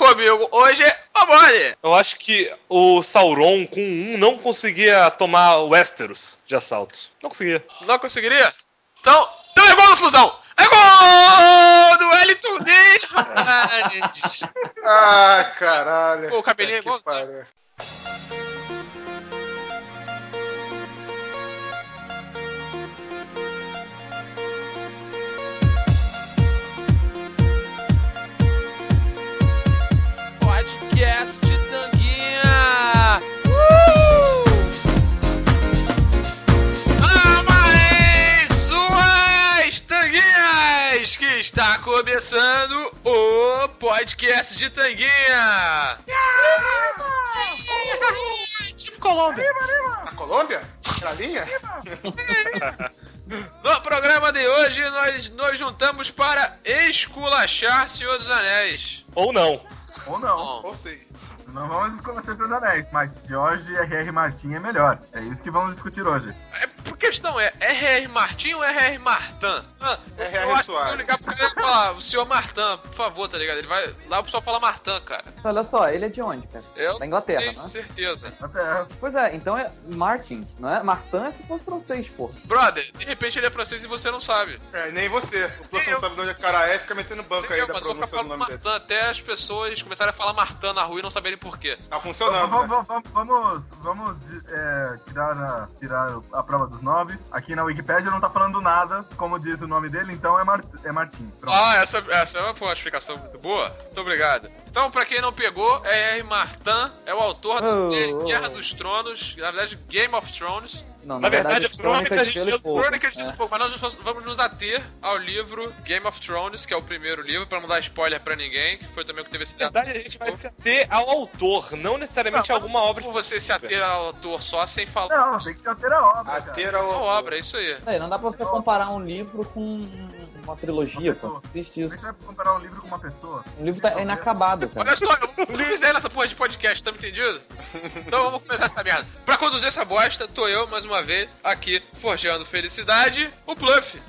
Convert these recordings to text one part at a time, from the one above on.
Comigo hoje é o Bonnie. Eu acho que o Sauron com não conseguia tomar Westeros de assalto. Não conseguia. Não conseguiria? Então é gol da fusão! É gol do Wellington Nunes, rapaz! Ah, caralho. Pô, o cabelinho é Que igual. pariu. Podcast de Tanguinha! Mais umas Tanguinhas! Que está começando o Podcast de Tanguinha! Tipo Colômbia! Na Colômbia? Galinha? No programa de hoje, nós nos juntamos para esculachar Senhor dos Anéis. Ou não. Ou não. Bom, Ou sei. Não vamos começar dos Anéis, mas George R.R. Martin é melhor. É isso que vamos discutir hoje. a questão é R.R. Martin ou R.R. Martin? R.R. Eu acho que se eu Soares. ligar pro cara e falar, o senhor Martin, por favor, tá ligado? Ele vai lá, o pessoal fala Martin, cara. Olha só, ele é de onde, cara? Eu Da Inglaterra, tenho não é? certeza. Até Pois é, então é Martin, não é? Martin é se fosse francês, pô. Brother, de repente ele é francês e você não sabe. É, nem você. O próximo não sabe de onde é cara é, fica metendo banco aí Eu, da mas eu vou ficar pronúncia do falando nome dele. Martin até as pessoas começarem a falar Martin na rua e não saberem por quê. Tá funcionando, né? Vamos tirar a prova dos 9. Aqui na Wikipédia não tá falando nada, como diz o nome dele, então é Martin. Pronto. Ah, essa foi uma explicação muito boa. Muito obrigado. Então, pra quem não pegou, R.R. Martin é o autor da série Guerra dos Tronos, na verdade Game of Thrones. Não, Na verdade, as é Crônicas de Gelo e Gelo e Fogo. Crônicas de É. Fogo, mas nós vamos nos ater ao livro Game of Thrones, que é o primeiro livro, pra não dar spoiler pra ninguém, que foi também o que teve esse Na verdade, a gente vai se ater ao autor, não necessariamente a alguma obra. Como você se ater ao autor só sem falar Não, tem que ter a obra, A cara. ter a a obra, é isso aí. É, não dá pra você comparar um livro com uma trilogia, pô. Não existe Como é isso. que vai comparar um livro com uma pessoa? Um livro tá inacabado, cara. Olha só, eu fizer nessa porra de podcast, tá me entendido? Então vamos começar essa merda. Pra conduzir essa bosta, tô eu, mais uma vez, aqui, forjando felicidade, o Pluff.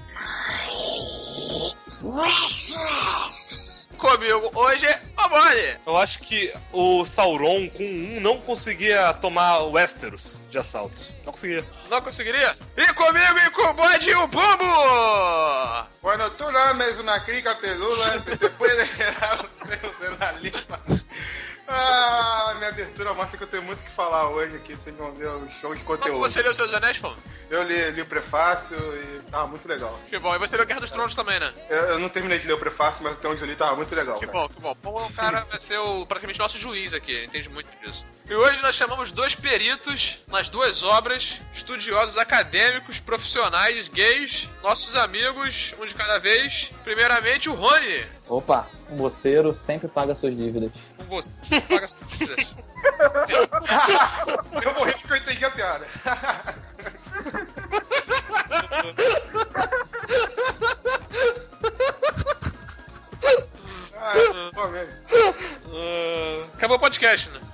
Comigo hoje é o Bonnie. Eu acho que o Sauron com não conseguia tomar Westeros de assalto. Não conseguia. Não conseguiria? E comigo e com o bode, o Bumbo! Quando tú lames una crica pelula, te puede gerar os pelos na língua. Ah, minha abertura mostra que eu tenho muito o que falar hoje aqui, vocês vão ver os shows de Como conteúdo. você leu Seus Anéis, pô? Eu li o prefácio e tava muito legal. Que bom, e você leu Guerra dos Tronos também, né? Eu não terminei de ler o prefácio, mas até onde eu li tava muito legal. Que cara. bom, que bom. Bom, o cara vai ser praticamente nosso juiz aqui, ele entende muito disso. E hoje nós chamamos dois peritos nas duas obras, estudiosos acadêmicos, profissionais, gays, nossos amigos, um de cada vez. Primeiramente o Rony. Opa, um moceiro sempre paga suas dívidas. Com você. Paga suas dívidas. Eu morri porque eu entendi a piada. Pô, mesmo. Acabou o podcast, né?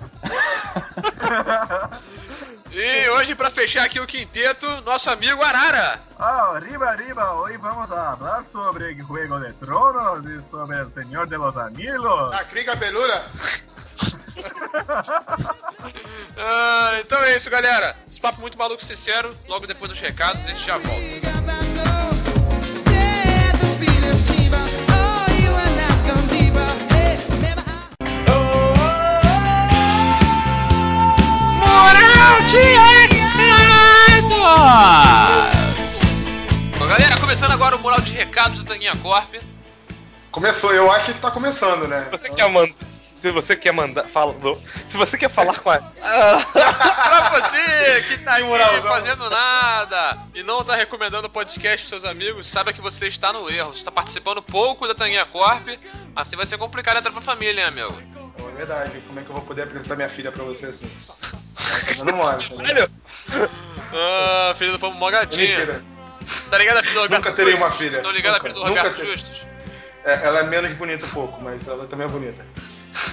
E hoje, pra fechar aqui o quinteto, nosso amigo Arara. Arriba, hoy vamos a hablar sobre Juego de Tronos y sobre El Señor de los Anillos. A crica pelula. Então é isso, galera. Esse papo muito maluco e sincero. Logo depois dos recados, a gente já volta. Moral de recados! Bom, galera, começando agora o Moral de Recados do Tanguinha Corp. Começou, eu acho que tá começando, né? Se você quer mandar. Se você quer falar com a. Pra você que tá Que aí moralzão. fazendo nada e não tá recomendando o podcast pros seus amigos, saiba que você está no erro. Você está participando pouco da Tanguinha Corp, assim vai ser complicado entrar pra família, hein, amigo? É verdade, como é que eu vou poder apresentar minha filha pra você assim? Tá dando mole, tá ligado? Velho! Filho do Pombo Mogadinha. Mentira. Tá ligado a filha do Roberto Nunca terei Justus? uma filha. Tô ligado a Nunca. filha do Nunca Roberto terei. Justus? É, ela é menos bonita um pouco, mas ela também é bonita.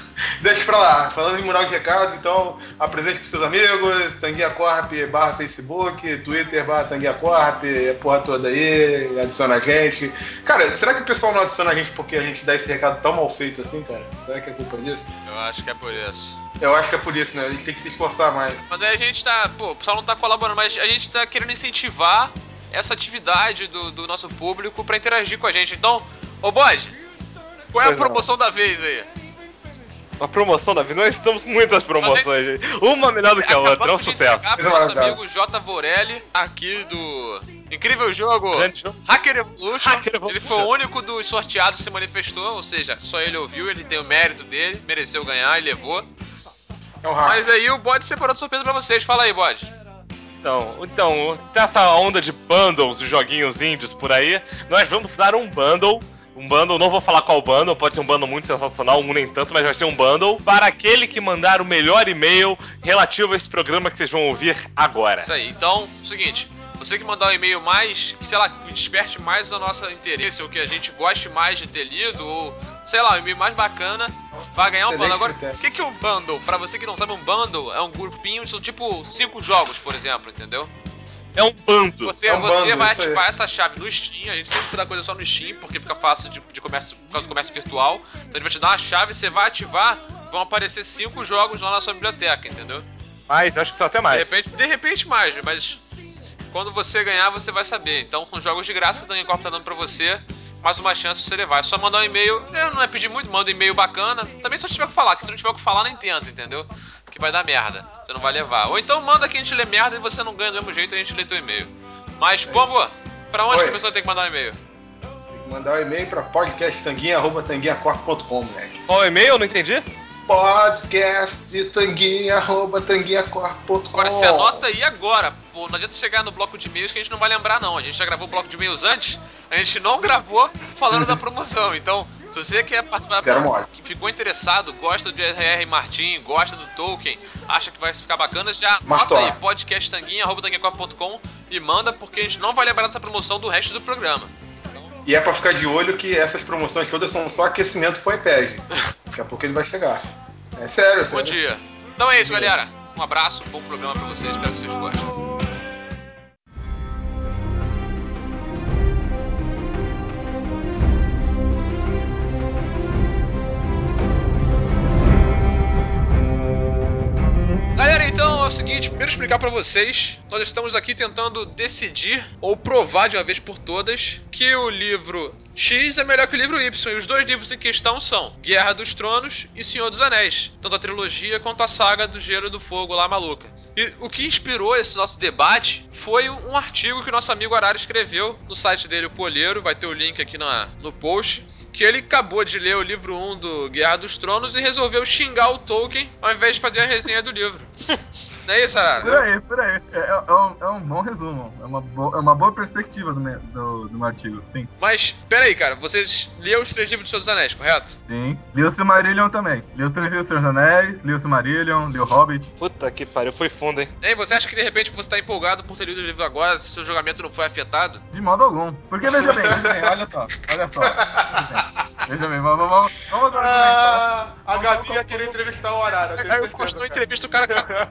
Deixa pra lá. Falando em mural de recados, então, apresente pros seus amigos, Tanguinha Corp /Facebook, Twitter /Tanguinha Corp, a porra toda aí, adiciona a gente. Cara, será que o pessoal não adiciona a gente porque a gente dá esse recado tão mal feito assim, cara? Será que é culpa disso? Eu acho que é por isso. Eu acho que é por isso, né? A gente tem que se esforçar mais. Mas aí a gente tá, o pessoal não tá colaborando, mas a gente tá querendo incentivar essa atividade do nosso público pra interagir com a gente. Então, ô Bode, qual é a promoção da vez aí? A promoção da vida, nós estamos com muitas promoções, gente. Uma melhor do que a outra, é um sucesso. Pro nosso amigo J. Vorelli, aqui do incrível jogo Hacker Evolution. Ele foi o único dos sorteados que se manifestou, ou seja, só ele ouviu, ele tem o mérito dele, mereceu ganhar e levou. É um hack. Mas aí o Bode separou de surpresa pra vocês, fala aí, Bode. Então, dessa onda de bundles, de joguinhos indies por aí, nós vamos dar um bundle, não vou falar qual bundle, pode ser um bundle muito sensacional, um nem tanto, mas vai ser um bundle para aquele que mandar o melhor e-mail relativo a esse programa que vocês vão ouvir agora. Isso aí, então, é o seguinte, você que mandar um e-mail mais, que sei lá, que desperte mais o nosso interesse, ou que a gente goste mais de ter lido, ou sei lá, um e-mail mais bacana, vai ganhar um bundle. Agora, o que é um bundle? Pra você que não sabe, um bundle é um grupinho, são tipo 5 jogos, por exemplo, entendeu? É um bando. Você vai ativar essa chave no Steam, a gente sempre dá coisa só no Steam, porque fica fácil de comércio, por causa do comércio virtual. Então a gente vai te dar uma chave, você vai ativar, vão aparecer 5 jogos lá na sua biblioteca, entendeu? Mais, acho que são até mais. De repente mais, mas quando você ganhar, você vai saber. Então, com jogos de graça que o Tanguinha Corp tá dando pra você, mais uma chance de você levar. É só mandar um e-mail, não é pedir muito, manda um e-mail bacana. Também só tiver o que falar, que se não tiver o que falar, nem tenta, entendeu? Que vai dar merda, você não vai levar. Ou então manda que a gente lê merda e você não ganha do mesmo jeito e a gente lê teu e-mail. Mas, Pombo, pra onde que a pessoa tem que mandar um e-mail? Tem que mandar um e-mail pra podcasttanguinha@tanguinhacorp.com, moleque. Qual e-mail? Eu não entendi. podcasttanguinha@tanguinhacorp.com. Agora você anota aí agora, pô, não adianta chegar no bloco de e-mails que a gente não vai lembrar não. A gente já gravou o bloco de e-mails antes, a gente não gravou falando da promoção, então se você quer participar, que ficou interessado, gosta de R.R. Martin, gosta do Tolkien, acha que vai ficar bacana, já anota aí, podcasttanguinha@tanguinhacorp.com e manda, porque a gente não vai lembrar dessa promoção do resto do programa. E é pra ficar de olho que essas promoções todas são só aquecimento pro iPad. Daqui a pouco ele vai chegar. É sério, Bom dia. Então é isso, galera. Um abraço, bom programa pra vocês, espero que vocês gostem. Galera, então é o seguinte, primeiro explicar pra vocês, nós estamos aqui tentando decidir, ou provar de uma vez por todas, que o livro X é melhor que o livro Y, e os dois livros em questão são Guerra dos Tronos e Senhor dos Anéis, tanto a trilogia quanto a saga do Gelo e do Fogo lá maluca. E o que inspirou esse nosso debate foi um artigo que o nosso amigo Arara escreveu no site dele, o Polheiro, vai ter o link aqui no post, que ele acabou de ler o livro 1 do Guerra dos Tronos e resolveu xingar o Tolkien ao invés de fazer a resenha do livro. Não é isso, Arara? Por aí. É um bom resumo. É uma boa perspectiva do artigo, sim. Mas, peraí, cara, você leu os 3 livros do Senhor dos Anéis, correto? Sim. Li o Silmarillion também. Li os 3 livros do Senhor dos Anéis, li o Silmarillion, li o Hobbit. Puta que pariu, foi fundo, hein? Ei, você acha que de repente você tá empolgado por ter lido o livro agora, se seu julgamento não foi afetado? De modo algum. Porque veja bem, olha só. Veja bem, vamos agora. A Gabi ia querer entrevistar o Arara. Eu gostou da entrevista, o cara.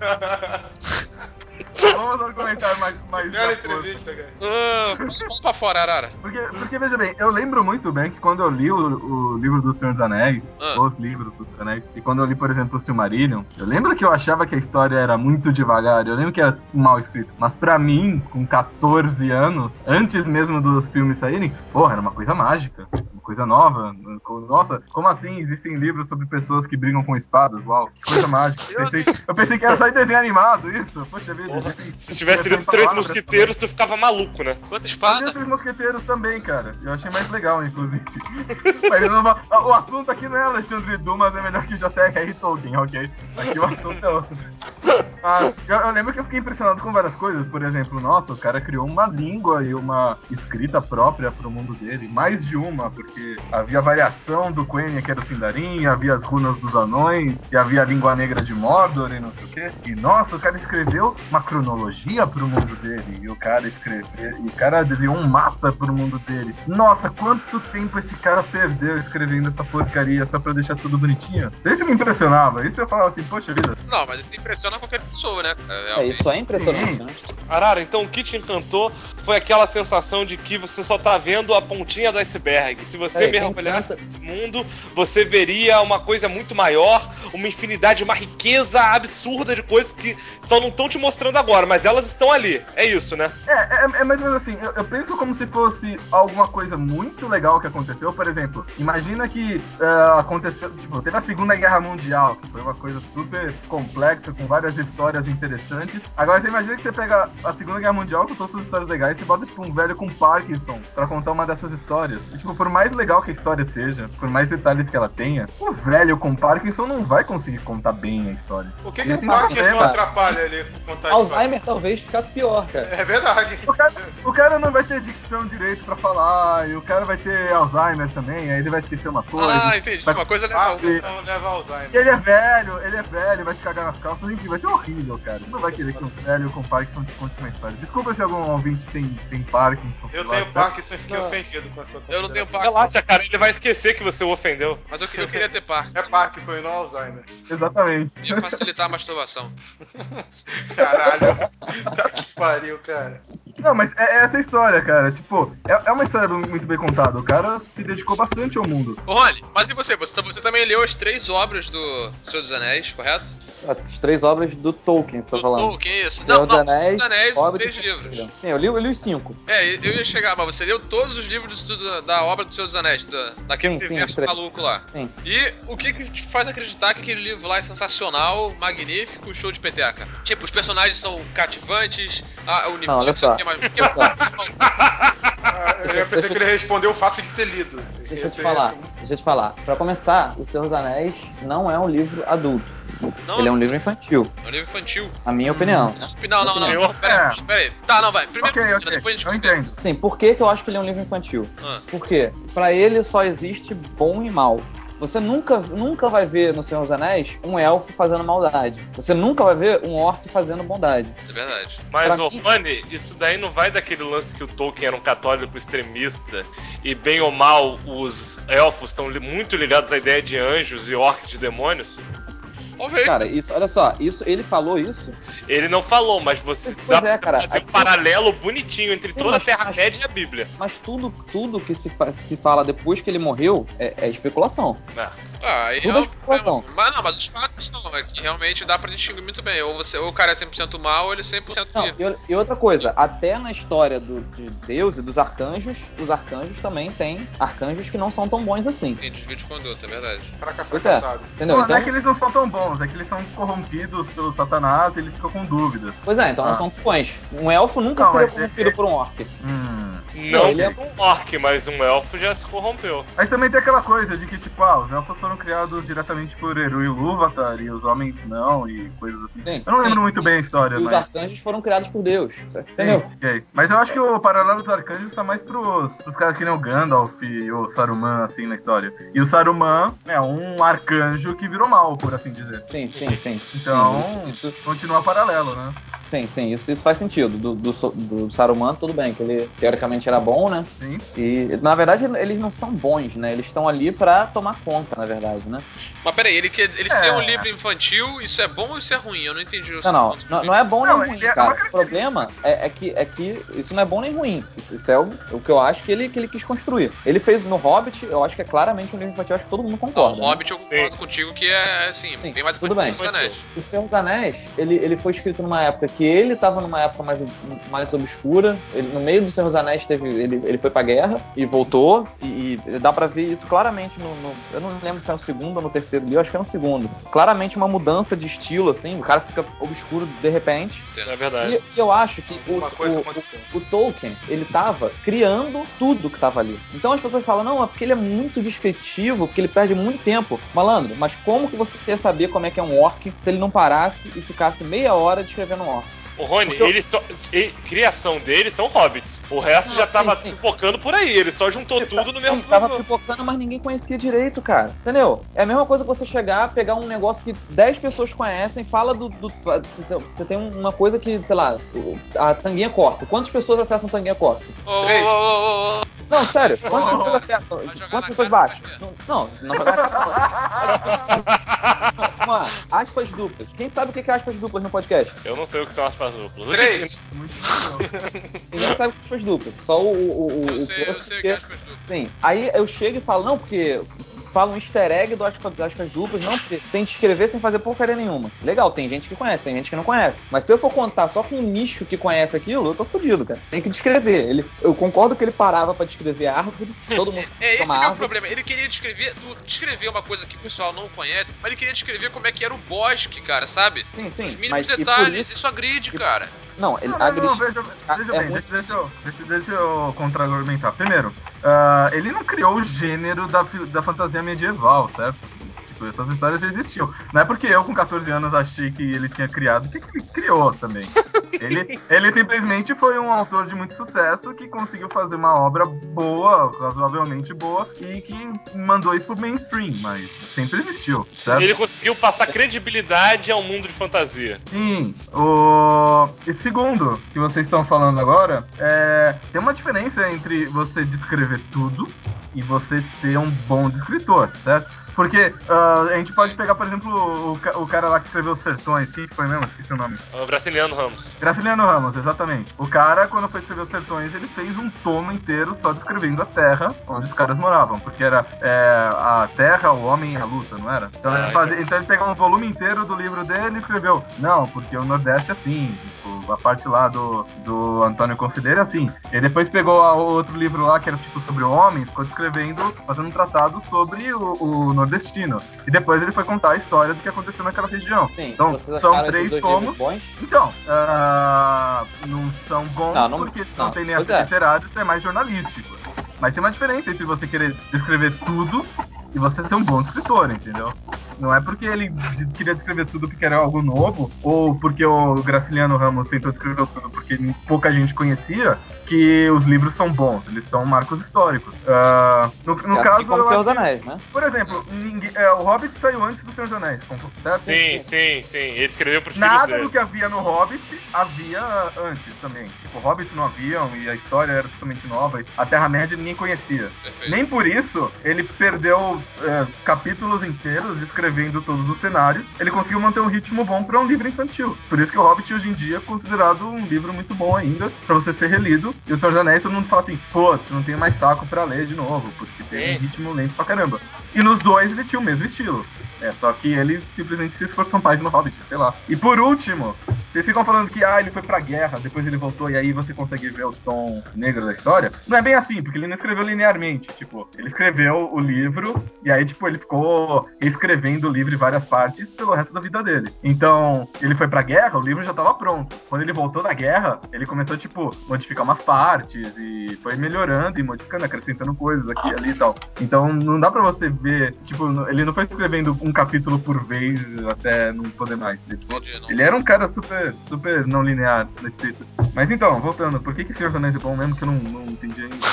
Vamos argumentar mais. Melhor entrevista, cara. Vamos pra fora, Arara. Porque, veja bem, eu lembro muito bem que quando eu li o livro do Senhor dos Anéis, os livros dos Anéis, e quando eu li, por exemplo, o Silmarillion, eu lembro que eu achava que a história era muito devagar, eu lembro que era mal escrito, mas pra mim, com 14 anos, antes mesmo dos filmes saírem, porra, era uma coisa mágica, uma coisa nova. Nossa, como assim existem livros sobre pessoas que brigam com espadas? Uau, que coisa mágica. Eu pensei que era só em desenho animado, isso. Poxa vida. Porra, se tivesse lido os 3 mosqueteiros, tu ficava maluco, né? Quanta espada? Os 3 mosqueteiros também, cara. Eu achei mais legal, inclusive. Mas o assunto aqui não é Alexandre Dumas, é melhor que J.R.R. Tolkien, ok? Aqui o assunto é outro. Mas eu lembro que eu fiquei impressionado com várias coisas. Por exemplo, nossa, o cara criou uma língua e uma escrita própria pro mundo dele. Mais de uma, porque havia variação do Quenya, que era o Sindarin, havia as runas dos anões, e havia a língua negra de Mordor e não sei o quê. E nossa, o cara escreveu uma cronologia pro mundo dele. E o cara desenhou um mapa pro mundo dele. Nossa, quanto tempo esse cara perdeu escrevendo essa porcaria só pra deixar tudo bonitinho. Isso me impressionava. Isso eu falava assim, poxa vida. Não, mas isso impressiona qualquer pessoa, né? Isso é impressionante, né? Arara, então o que te encantou foi aquela sensação de que você só tá vendo a pontinha do iceberg. Se você mergulhasse nesse mundo, você veria uma coisa muito maior, uma infinidade, uma riqueza absurda de coisas que só não estão te mostrando agora, mas elas estão ali. É isso, né? É mais ou menos assim, eu penso como se fosse alguma coisa muito legal que aconteceu. Por exemplo, imagina que aconteceu, tipo, teve a Segunda Guerra Mundial, que foi uma coisa super complexa, com várias histórias interessantes. Agora você imagina que você pega a Segunda Guerra Mundial com todas as histórias legais e bota, tipo, um velho com Parkinson pra contar uma dessas histórias. E, tipo, por mais legal que a história seja, por mais detalhes que ela tenha, o velho com Parkinson não vai conseguir contar bem a história. O que o Parkinson atrapalha ele contar a história? Alzheimer talvez ficasse pior, cara. É verdade. O cara não vai ter dicção direito pra falar, e o cara vai ter Alzheimer também, aí ele vai esquecer uma coisa. Ah, entendi. Uma coisa legal. Leva Alzheimer. E ele é velho, vai te cagar nas calças, enfim, vai ser horrível, cara. Você não vai querer que um velho com Parkinson te conte uma história. Desculpa se algum ouvinte tem Parkinson. Eu tenho Parkinson e fiquei ofendido com a sua Eu não tenho Parkinson. Relaxa, cara, ele vai esquecer que você o ofendeu. Mas eu queria ter Parkinson. É Parkinson e não Alzheimer. Exatamente. Ia facilitar a masturbação. Caralho. Tá que pariu, cara. Não, mas é essa história, cara. Tipo, é uma história muito bem contada. O cara se dedicou bastante ao mundo. Ô, Rony, mas e você? Você também leu as 3 obras do Senhor dos Anéis, correto? As 3 obras do Tolkien, você tá falando? Tolkien, isso. Senhor dos Anéis, os Obra 3 de... livros. Sim, eu li os 5. Eu ia chegar, mas você leu todos os livros da obra do Senhor dos Anéis, daquele universo maluco lá. Sim. E o que te faz acreditar que aquele livro lá é sensacional, magnífico, show de peteca? Tipo, os personagens são cativantes, o universo... Não, olha só. Eu pensei que ele respondeu o fato de ter lido. Deixa eu te falar. Pra começar, O Senhor dos Anéis não é um livro adulto. Não, ele é um livro infantil. É um livro infantil. Na minha opinião. Não. Peraí. Tá, não, vai. Primeiro, okay. depois a gente eu entendo. Sim, por que eu acho que ele é um livro infantil? Porque pra ele só existe bom e mal. Você nunca vai ver no Senhor dos Anéis um elfo fazendo maldade. Você nunca vai ver um orc fazendo bondade. É verdade. Mas, Fanny, isso daí não vai daquele lance que o Tolkien era um católico extremista e, bem ou mal, os elfos estão muito ligados à ideia de anjos e orcs de demônios? Cara, olha só, ele falou isso? Ele não falou, mas você dá pra fazer um paralelo bonitinho entre toda a Terra-média e a Bíblia. Mas tudo que se fala depois que ele morreu é especulação. Tudo é especulação. Mas os fatos são, que realmente dá pra distinguir muito bem. Ou o cara é 100% mal, ou ele é 100% não, e outra coisa, até na história de Deus e dos arcanjos, os arcanjos também têm arcanjos que não são tão bons assim. Tem desvio de conduta, é verdade. Fracassado. Entendeu? Não é que eles não são tão bons, é que eles são corrompidos pelo Satanás e eles ficam com dúvidas. Pois é, então não são tão bons. Um elfo nunca seria corrompido por um orc. Não, ele é um orc, mas um elfo já se corrompeu. Mas também tem aquela coisa de que, tipo, os elfos foram criados diretamente por Eru e Ilúvatar e os homens não, e coisas assim. Sim, eu não lembro muito bem a história, mas... os arcanjos foram criados por Deus, entendeu? Sim. Mas eu acho que o paralelo dos arcanjos tá mais pros caras que nem o Gandalf e o Saruman, assim, na história. E o Saruman é um arcanjo que virou mal, por assim dizer. Sim. Então, isso continua paralelo, né? Sim, isso faz sentido. Do Saruman, tudo bem, que ele teoricamente era bom, né? Sim. E, na verdade, eles não são bons, né? Eles estão ali pra tomar conta, na verdade, né? Mas peraí, ele ser um livro infantil, isso é bom ou isso é ruim? Eu não entendi isso. Não é bom nem ruim, cara. O problema é que isso não é bom nem ruim. Isso é o que eu acho que ele quis construir. Ele fez no Hobbit, eu acho que é claramente um livro infantil, acho que todo mundo concorda. O Hobbit eu concordo contigo que é, assim, bem mais tudo bem. que o Senhor dos Anéis. O Senhor dos Anéis, ele foi escrito numa época que ele tava numa época mais obscura. No meio do Senhor dos Anéis ele foi pra guerra e voltou, e dá pra ver isso claramente eu não lembro se é no segundo ou no terceiro livro, acho que é no segundo. Claramente uma mudança de estilo, assim, o cara fica obscuro de repente. É verdade. E eu acho que o Tolkien, ele tava criando tudo que tava ali. Então as pessoas falam, não, é porque ele é muito descritivo, porque ele perde muito tempo. Malandro, mas como que você ia saber como é que é um orc se ele não parasse e ficasse meia hora descrevendo um orc? O Rony, criação dele são hobbits. O resto já tava pipocando por aí. Ele só juntou tudo no mesmo livro. Tava pipocando, mas ninguém conhecia direito, cara. Entendeu? É a mesma coisa que você chegar, pegar um negócio que 10 pessoas conhecem, fala você tem uma coisa que, sei lá, a Tanguinha Corp. Quantas pessoas acessam Tanguinha Corp? 3. Não, sério. Quantas pessoas acessam? Quantas pessoas baixam? Não jogar na cara. Vamos lá. Aspas duplas. Quem sabe o que é aspas duplas no podcast? Eu não sei o que são aspas duplas. 3. Ninguém sabe o que é aspas duplas. Só Eu sei o que é aspas duplas. Sim. Aí eu chego e falo, não, porque fala um easter egg das aspas duplas, não, porque sem escrever, sem fazer porcaria nenhuma. Legal, tem gente que conhece, tem gente que não conhece. Mas se eu for contar só com um nicho que conhece aquilo, eu tô fudido, cara. Tem que descrever. Eu concordo que ele parava pra descrever a árvore, todo mundo... Esse é o meu problema. Ele queria descrever uma coisa que o pessoal não conhece, mas ele queria descrever como é que era o bosque, cara, sabe? Sim. Os mínimos detalhes, isso agride, cara. Não, deixa eu contra-argumentar. Primeiro, ele não criou o gênero da fantasia medieval, certo? Tipo, essas histórias já existiam. Não é porque eu, com 14 anos, achei que ele tinha criado, que ele criou também. Ele simplesmente foi um autor de muito sucesso que conseguiu fazer uma obra boa, razoavelmente boa, e que mandou isso pro mainstream, mas sempre existiu, certo? Ele conseguiu passar credibilidade ao mundo de fantasia. Sim. E segundo, que vocês estão falando agora, tem uma diferença entre você descrever tudo e você ser um bom descritor, certo? Porque a gente pode pegar, por exemplo, o cara lá que escreveu Os Sertões. Quem foi mesmo? Esqueci o nome. O Graciliano Ramos. Graciliano Ramos, exatamente. O cara, quando foi escrever Os Sertões, ele fez um tomo inteiro só descrevendo a terra onde os caras moravam. Porque era a terra, o homem e a luta, não era? Então, ele pegou um volume inteiro do livro dele e escreveu, não, porque o Nordeste é assim. Tipo, a parte lá do Antônio Conselheiro é assim. E depois pegou outro livro lá, que era tipo sobre o homem, ficou descrevendo, fazendo um tratado sobre o nordestino. E depois ele foi contar a história do que aconteceu naquela região. Sim, então, são 3 tomos. Então, não são bons porque não tem nem a ser literário, isso é mais jornalístico. Mas tem uma diferença entre você querer descrever tudo e você ser um bom escritor, entendeu? Não é porque ele queria descrever tudo porque era algo novo, ou porque o Graciliano Ramos tentou descrever tudo porque pouca gente conhecia, que os livros são bons, eles são marcos históricos. No assim caso, como o Senhor dos Anéis, né? Por exemplo, o Hobbit saiu antes do Senhor dos Anéis, certo? Sim. Ele escreveu pros filhos Nada dele. do que havia no Hobbit havia antes também. Tipo, o Hobbit não haviam e a história era totalmente nova. A Terra-média ninguém conhecia. Perfeito. Nem por isso ele perdeu capítulos inteiros descrevendo todos os cenários. Ele conseguiu manter um ritmo bom para um livro infantil. Por isso que o Hobbit hoje em dia é considerado um livro muito bom ainda para você ser relido. E o Senhor dos Anéis todo mundo fala assim, putz, não tenho mais saco para ler de novo, porque tem um ritmo lento pra caramba. E nos dois ele tinha o mesmo estilo. Só que ele simplesmente se esforçou mais no Hobbit, sei lá. E por último, vocês ficam falando que ele foi pra guerra, depois ele voltou e aí você consegue ver o tom negro da história. Não é bem assim, porque ele não escreveu linearmente. Tipo, ele escreveu o livro e aí, tipo, ele ficou escrevendo o livro em várias partes pelo resto da vida dele. Então, ele foi pra guerra, o livro já tava pronto. Quando ele voltou da guerra, ele começou, tipo, modificar umas partes e foi melhorando e modificando, acrescentando coisas aqui e ali e tal. Então, não dá pra você ver, tipo, ele não foi escrevendo um capítulo por vez até não poder mais. Ele era um cara super não linear na escrita. Mas então, voltando, por que Senhor dos Anéis é bom mesmo que eu não entendi ainda?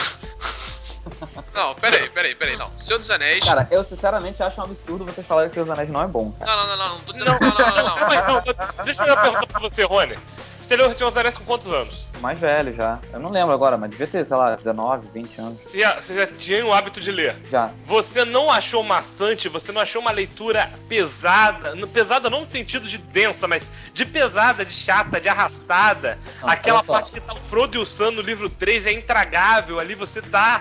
Não, peraí, não. Senhor dos Anéis... Cara, eu sinceramente acho um absurdo vocês falarem que Senhor dos Anéis não é bom, cara. Não tô dizendo... Não. Deixa eu fazer uma pergunta pra você, Rony. Você leu o Senhor dos Anéis com quantos anos? Mais velho já. Eu não lembro agora, mas devia ter, sei lá, 19, 20 anos. Você já tinha o hábito de ler? Já. Você não achou maçante? Você não achou uma leitura pesada? Pesada não no sentido de densa, mas de pesada, de chata, de arrastada. Não, aquela parte que tá o Frodo e o Sam no livro 3 é intragável. Ali você tá...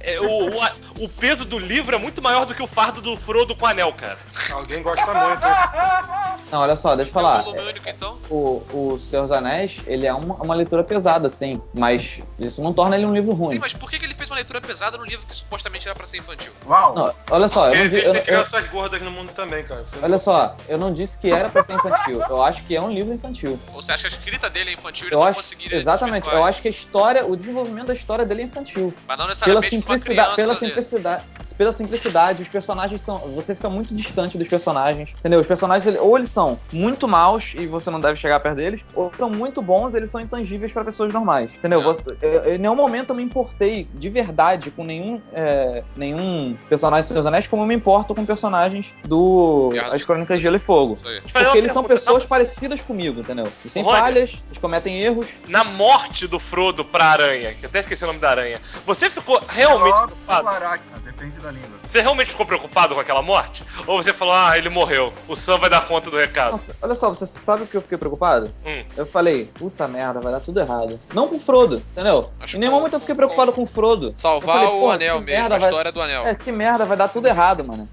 o peso do livro é muito maior do que o fardo do Frodo com o anel, cara. Alguém gosta muito, hein? Não, olha só, deixa eu falar. o Senhor dos Anéis, ele é uma leitura pesada, sim, mas isso não torna ele um livro ruim. Sim, mas por que ele fez uma leitura pesada num livro que supostamente era pra ser infantil? Uau! Não, olha só, Porque existem crianças gordas no mundo também, cara. Olha só, eu não disse que era pra ser infantil, eu acho que é um livro infantil. Ou você acha que a escrita dele é infantil e Eu não acho, conseguiria... exatamente, eu acho que a história, o desenvolvimento da história dele é infantil. Mas não necessariamente pra uma criança... Pela simplicidade, os personagens são... Você fica muito distante dos personagens, entendeu? Os personagens, ou eles são muito maus e você não deve chegar perto deles, ou são muito bons e eles são intangíveis pra pessoas normais, entendeu? Em nenhum momento eu me importei de verdade com nenhum personagem dos Seus Anéis, como eu me importo com personagens do As Crônicas de Gelo e Fogo. Porque eles são pessoas parecidas comigo, entendeu? Eles têm falhas, eles cometem erros. Na morte do Frodo pra aranha, que até esqueci o nome da aranha, você ficou realmente preocupado? Depende da língua. Você realmente ficou preocupado com aquela morte? Ou você falou, ele morreu, o Sam vai dar conta do recado? Nossa, olha só, você sabe o que eu fiquei preocupado? Eu falei, puta merda, vai dar tudo errado. Não com o Frodo, entendeu? Em nenhum momento eu fiquei preocupado com o Frodo. Salvar o anel mesmo, a história do anel. Que merda, vai dar tudo errado, mano.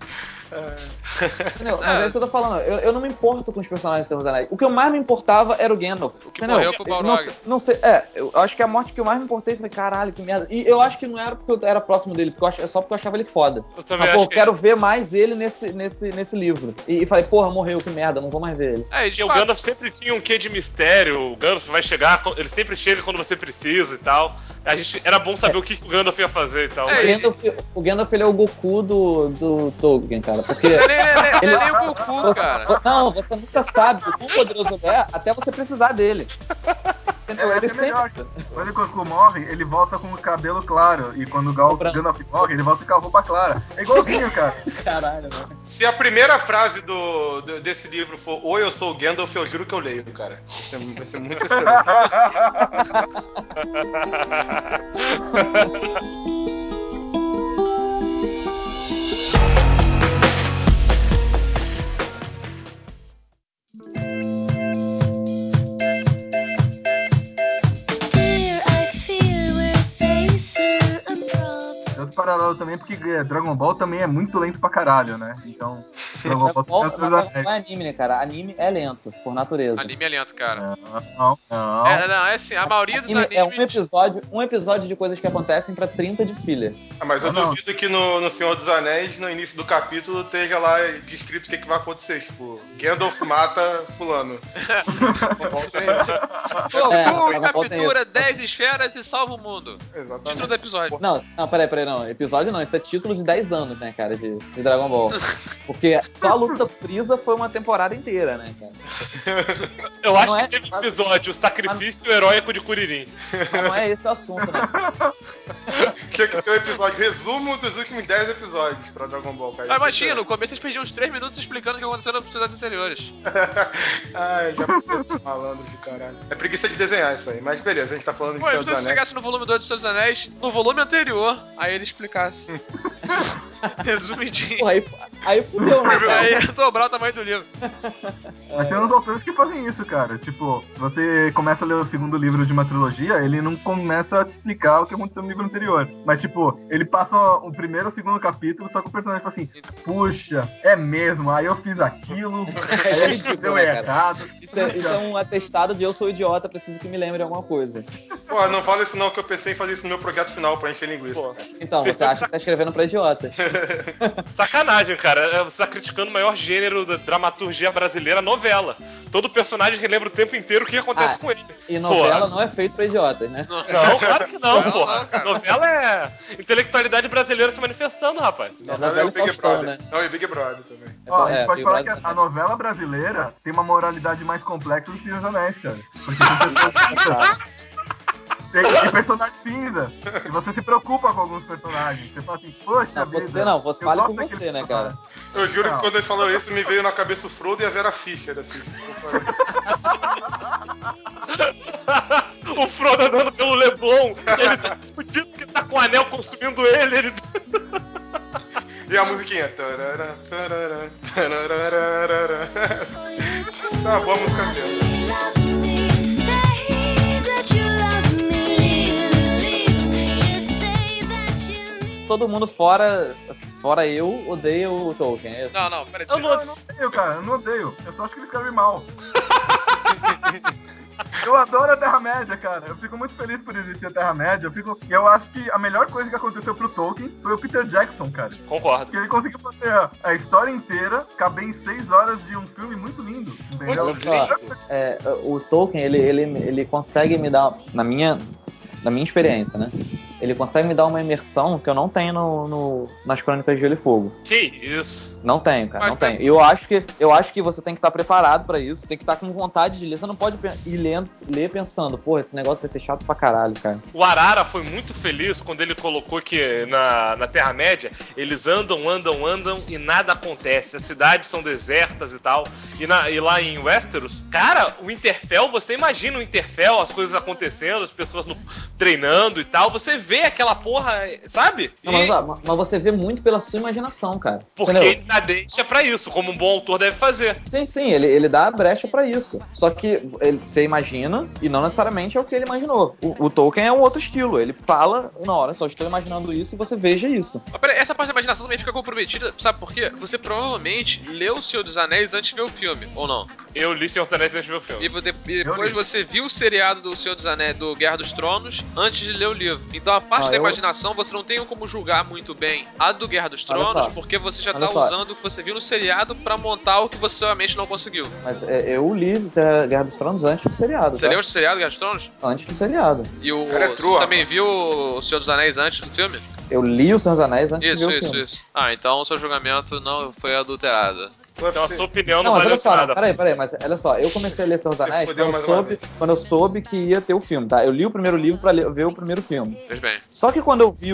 Entendeu? Mas é isso que eu tô falando. Eu não me importo com os personagens do Senhor dos Anéis. O que eu mais me importava era o Gandalf. O que morreu pro Balrog. Não sei, eu acho que a morte que eu mais me importei foi, caralho, que merda. E eu acho que não era porque eu era próximo dele, é só porque eu achava ele foda. Eu quero ver mais ele nesse livro. E falei, porra, morreu, que merda, não vou mais ver ele. E o Gandalf sempre tinha um quê de mistério. O Gandalf vai chegar, ele sempre chega quando você precisa e tal. Era bom saber o que o Gandalf ia fazer e tal. O Gandalf, ele é o Goku do Tolkien, cara. Porque ele é nem o Goku, cara. Não, você nunca sabe o quão poderoso ele é até você precisar dele. Entendeu? Ele sempre... Quando o Goku morre, ele volta com o cabelo claro. E quando o Gandalf morre, ele volta com a roupa clara. É igualzinho, cara. Caralho, mano. Se a primeira frase desse livro for "Oi, eu sou o Gandalf", eu juro que eu leio, cara. Vai ser muito excelente. Outro paralelo também, porque Dragon Ball também é muito lento pra caralho, né? Então, Dragon Ball não é anime, né, cara? Anime é lento, por natureza. Anime é lento, cara. Não. É assim, a maioria dos animes... É um episódio de coisas que acontecem pra 30 de filler. Mas eu duvido que no Senhor dos Anéis, no início do capítulo, esteja lá descrito o que vai acontecer. Tipo, Gandalf mata fulano. Captura 10 esferas e salva o mundo. Exatamente. Título do episódio. Não, peraí, não. Episódio não, isso é título de 10 anos, né, cara, de Dragon Ball. Porque só a luta Frieza foi uma temporada inteira, né, cara? Eu acho que teve episódio, o sacrifício heróico de Kuririn. Mas não é esse o assunto, né? Tinha que ter um episódio, resumo dos últimos 10 episódios pra Dragon Ball, cara. Imagina, no começo eles perdiam uns 3 minutos explicando o que aconteceu nos episódios anteriores. Ai, já esses malandros de caralho. É preguiça de desenhar isso aí, mas beleza, a gente tá falando de Senhor dos Anéis. Se chegasse no volume 2 dos Seus Anéis, no volume anterior, aí ele explicasse. Resumidinho. Porra, aí fudeu, né, cara? Aí ia dobrar o tamanho do livro. Mas tem uns autores que fazem isso, cara. Tipo, você começa a ler o segundo livro de uma trilogia, ele não começa a te explicar o que aconteceu no livro anterior. Mas, tipo, ele passa o primeiro ou o segundo capítulo, só que o personagem fala assim, puxa, é mesmo, aí eu fiz aquilo, aí isso deu errado. Isso é um atestado de eu sou idiota, preciso que me lembre alguma coisa. Pô, não fala isso não, que eu pensei em fazer isso no meu projeto final pra encher linguiça. Então, você acha que tá escrevendo pra idiota. Sacanagem, cara. Você tá criticando o maior gênero da dramaturgia brasileira, novela. Todo personagem relembra o tempo inteiro o que acontece com ele. E novela não é feito pra idiotas, né? Não, claro que não, porra. Novela é intelectualidade brasileira se manifestando, rapaz. Novela é o Big Brother. Né? Não, e Big Brother também. Ó, a gente pode falar que a novela brasileira tem uma moralidade mais complexa do que os Anéis, cara. Porque tem personagem cinza. E você se preocupa com alguns personagens. Você fala assim, poxa, você fala com você, né, cara? Eu juro que quando ele falou isso, me veio na cabeça o Frodo e a Vera Fischer, assim. O Frodo andando pelo Leblon, ele tá fudido que tá com o anel consumindo ele. E a musiquinha. Essa é uma boa música mesmo. Todo mundo fora eu odeia o Tolkien, é isso? Não, peraí. Eu não odeio, cara, eu não odeio. Eu só acho que ele escreve mal. Eu adoro a Terra-média, cara. Eu fico muito feliz por existir a Terra-média. Eu acho que a melhor coisa que aconteceu pro Tolkien foi o Peter Jackson, cara. Concordo. Porque ele conseguiu fazer a história inteira caber em 6 horas de um filme muito lindo. Entendeu? Olha só, o Tolkien, ele consegue me dar, na minha experiência, né? Ele consegue me dar uma imersão que eu não tenho nas Crônicas de Gelo e Fogo. Que isso? Não tenho, cara, não tenho. Eu acho que você tem que estar preparado pra isso, tem que estar com vontade de ler. Você não pode ir ler pensando, porra, esse negócio vai ser chato pra caralho, cara. O Arara foi muito feliz quando ele colocou que na Terra-média eles andam e nada acontece. As cidades são desertas e tal. E lá em Westeros, cara, o Winterfell, você imagina o Winterfell, as coisas acontecendo, as pessoas treinando e tal, você vê aquela porra, sabe? Não, mas você vê muito pela sua imaginação, cara. Porque entendeu? ele dá deixa pra isso, como um bom autor deve fazer. Sim, ele dá a brecha pra isso. Só que você imagina, e não necessariamente é o que ele imaginou. O Tolkien é um outro estilo. Ele fala, não, olha só, estou imaginando isso e você veja isso. Mas peraí, essa parte da imaginação também fica comprometida, sabe por quê? Você provavelmente leu O Senhor dos Anéis antes de ver o filme, ou não? Eu li Senhor dos Anéis antes de ver o filme. E depois você viu o seriado do Senhor dos Anéis, do Guerra dos Tronos, antes de ler o livro. Então a parte da imaginação você não tem como julgar muito bem a do Guerra dos Tronos, porque você já tá usando o que você viu no seriado pra montar o que você realmente não conseguiu. Mas eu li Guerra dos Tronos antes do seriado. Você leu o seriado Guerra dos Tronos? Antes do seriado. E você também viu o Senhor dos Anéis antes do filme? Eu li o Senhor dos Anéis antes de ver o filme. Isso. Ah, então o seu julgamento não foi adulterado. Então a sua opinião não valeu olha só, nada. Peraí, mas olha só, eu comecei a ler Senhor dos Anéis quando eu soube que ia ter o filme, tá? Eu li o primeiro livro pra ver o primeiro filme. Fez bem. Só que quando eu vi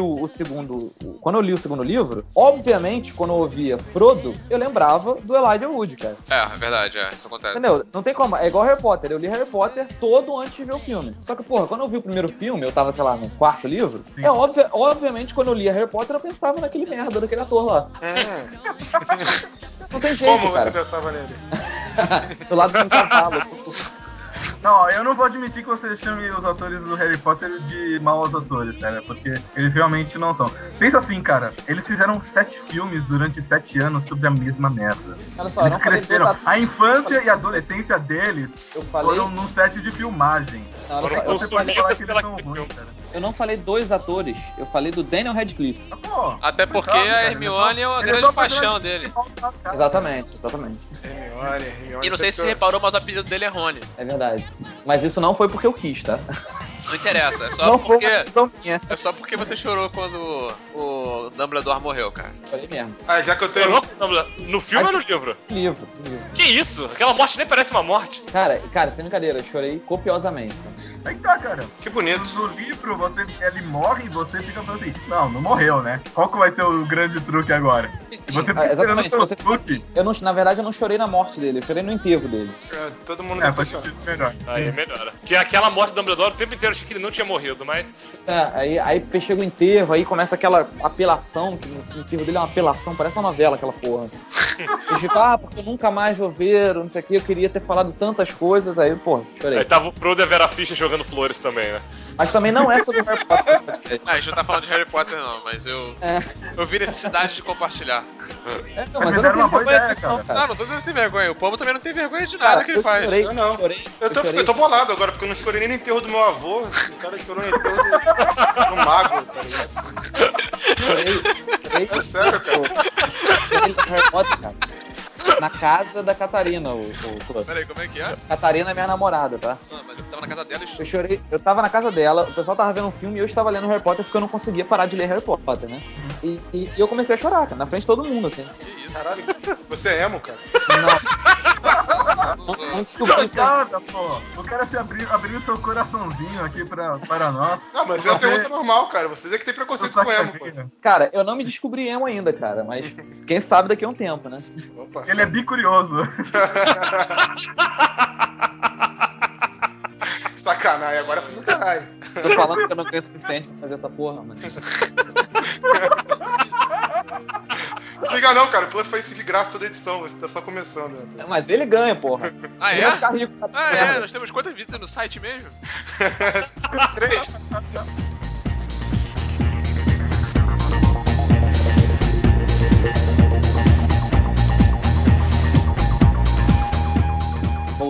quando eu li o segundo livro, obviamente, quando eu ouvia Frodo, eu lembrava do Elijah Wood, cara. É verdade, isso acontece. Entendeu? Não tem como, é igual Harry Potter, eu li Harry Potter todo antes de ver o filme. Só que, porra, quando eu vi o primeiro filme, eu tava, sei lá, no quarto livro, obviamente, quando eu lia Harry Potter, eu pensava naquele merda, daquele ator lá. Não tem jeito, como cara. você pensava nele? Do lado de um cavalo. Não, eu não vou admitir que você chame os atores do Harry Potter de maus atores, cara, porque eles realmente não são. Pensa assim, cara, eles fizeram 7 filmes durante 7 anos sobre a mesma merda. Olha só, eles não cresceram. A infância e a adolescência deles foram num set de filmagem. Não, olha só, você pode falar que eles são ruins, cara. Eu não falei 2 atores, eu falei do Daniel Radcliffe. Até porque a Hermione é uma grande paixão dele. Exatamente. Hermione. E não sei se você reparou, mas o apelido dele é Rony. É verdade. Mas isso não foi porque eu quis, tá? Não interessa, é só não porque. Foi uma questão minha. É só porque você chorou quando o Dumbledore morreu, cara. Falei mesmo. Já que eu tenho. No filme ou no livro? Livro. Que isso? Aquela morte nem parece uma morte. Cara, sem brincadeira, eu chorei copiosamente. Aí tá, cara. Que bonito. No livro, ele morre e você fica falando assim, não morreu, né? Qual que vai ser o grande truque agora? Você fica exatamente, você truque. Na verdade, eu não chorei na morte dele, eu chorei no enterro dele. Todo mundo deve faz sentido melhor. Aí melhora. Porque aquela morte do Dumbledore, o tempo inteiro eu achei que ele não tinha morrido, mas... Aí chega o enterro, aí começa aquela apelação, que o enterro dele é uma apelação, parece uma novela aquela porra. Eu fico, porque eu nunca mais vou ver, não sei o que, eu queria ter falado tantas coisas, aí, pô, chorei. Aí tava o Frodo e a Vera Fischer jogando flores também, né? Mas também não é sobre Harry Potter. A gente não tá falando de Harry Potter não, mas eu vi necessidade de compartilhar. Mas eu não uma boa ideia, cara. Não tô dizendo que tem vergonha, o povo também não tem vergonha de nada que ele faz. Eu não. Eu tô bolado agora, porque eu não chorei nem no enterro do meu avô, o cara chorou no enterro do mago, tá ligado? Chorei. É sério, cara. Chorei no Harry Potter, cara. Na casa da Catarina, o Peraí, como é que é? Catarina é minha namorada, tá? Não, mas eu tava na casa dela e eu chorei. Eu tava na casa dela, o pessoal tava vendo um filme e eu estava lendo Harry Potter porque eu não conseguia parar de ler Harry Potter, né? E eu comecei a chorar, cara, na frente de todo mundo, assim. Que isso? Caralho, você é emo, cara? Não descobri isso. Pô. O cara se abriu seu coraçãozinho aqui para nós. Não, mas é uma pergunta normal, cara. Vocês é que tem preconceito com emo, pô. Cara, eu não me descobri emo ainda, cara, mas quem sabe daqui a um tempo, né? Opa. Ele é bicurioso. Sacanagem, agora foi sacanagem. Tô falando que eu não ganho o suficiente pra fazer essa porra, mano. Desliga não, cara. O Plano faz isso de graça toda edição. Você tá só começando. Né? Mas ele ganha, porra. Ah, ele é? vai ficar rico. Nós temos quantas visitas no site mesmo? 3.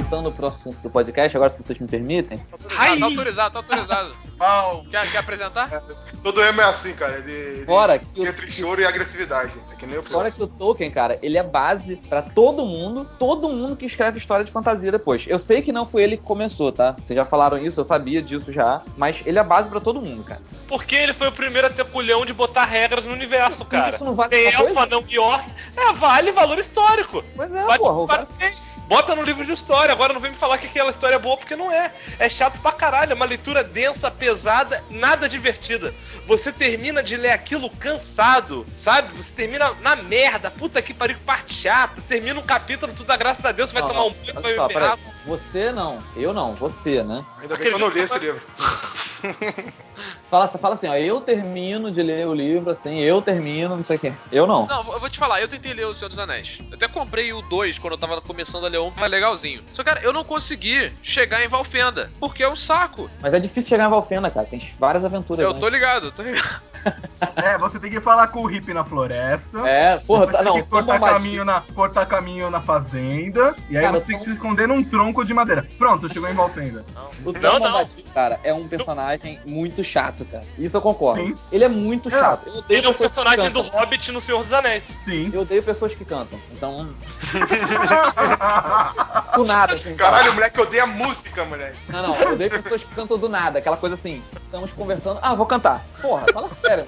voltando pro assunto do podcast, agora se vocês me permitem. Tá autorizado. Quer apresentar? Todo emo é assim, cara. Ele entre choro e agressividade. É que nem eu. Fora que o Tolkien, cara, ele é base pra todo mundo que escreve história de fantasia depois. Eu sei que não foi ele que começou, tá? Vocês já falaram isso, eu sabia disso já, mas ele é base pra todo mundo, cara. Porque ele foi o primeiro a ter culhão de botar regras no universo, cara. Isso não vale tem elfa, não York. Vale valor histórico. Pois é, vale porra. Bota no livro de história. Agora não vem me falar que aquela história é boa, porque não é. É chato pra caralho. É uma leitura densa, pesada, nada divertida. Você termina de ler aquilo cansado, sabe? Você termina na merda. Puta que pariu, que parte chata. Termina um capítulo, tudo a graça a Deus, você vai tomar um banho, vai beber água. Você não, eu não, você, né? Ainda bem que eu não li esse livro. Fala assim, ó, eu termino de ler o livro, assim, eu termino, não sei o quê. Eu não. Não, eu vou te falar, eu tentei ler O Senhor dos Anéis. Eu até comprei o 2 quando eu tava começando a ler um, mas legalzinho. Só, cara, eu não consegui chegar em Valfenda, porque é um saco. Mas é difícil chegar em Valfenda, cara, tem várias aventuras. Eu tô ligado. Você tem que falar com o hippie na floresta. Porra, tá, não, cortar caminho na fazenda, e aí cara, você tem que se esconder num tronco de madeira. Pronto, chegou em Valfenda. O Tom Bombadil, cara, é um personagem muito chato, cara. Isso eu concordo. Sim. Ele é muito chato. Ele é um personagem do Hobbit no Senhor dos Anéis. Sim. Eu odeio pessoas que cantam, então... do nada, assim. Caralho, o moleque odeia música, moleque. Não, eu odeio pessoas que cantam do nada. Aquela coisa assim, estamos conversando, vou cantar. Porra, fala sério.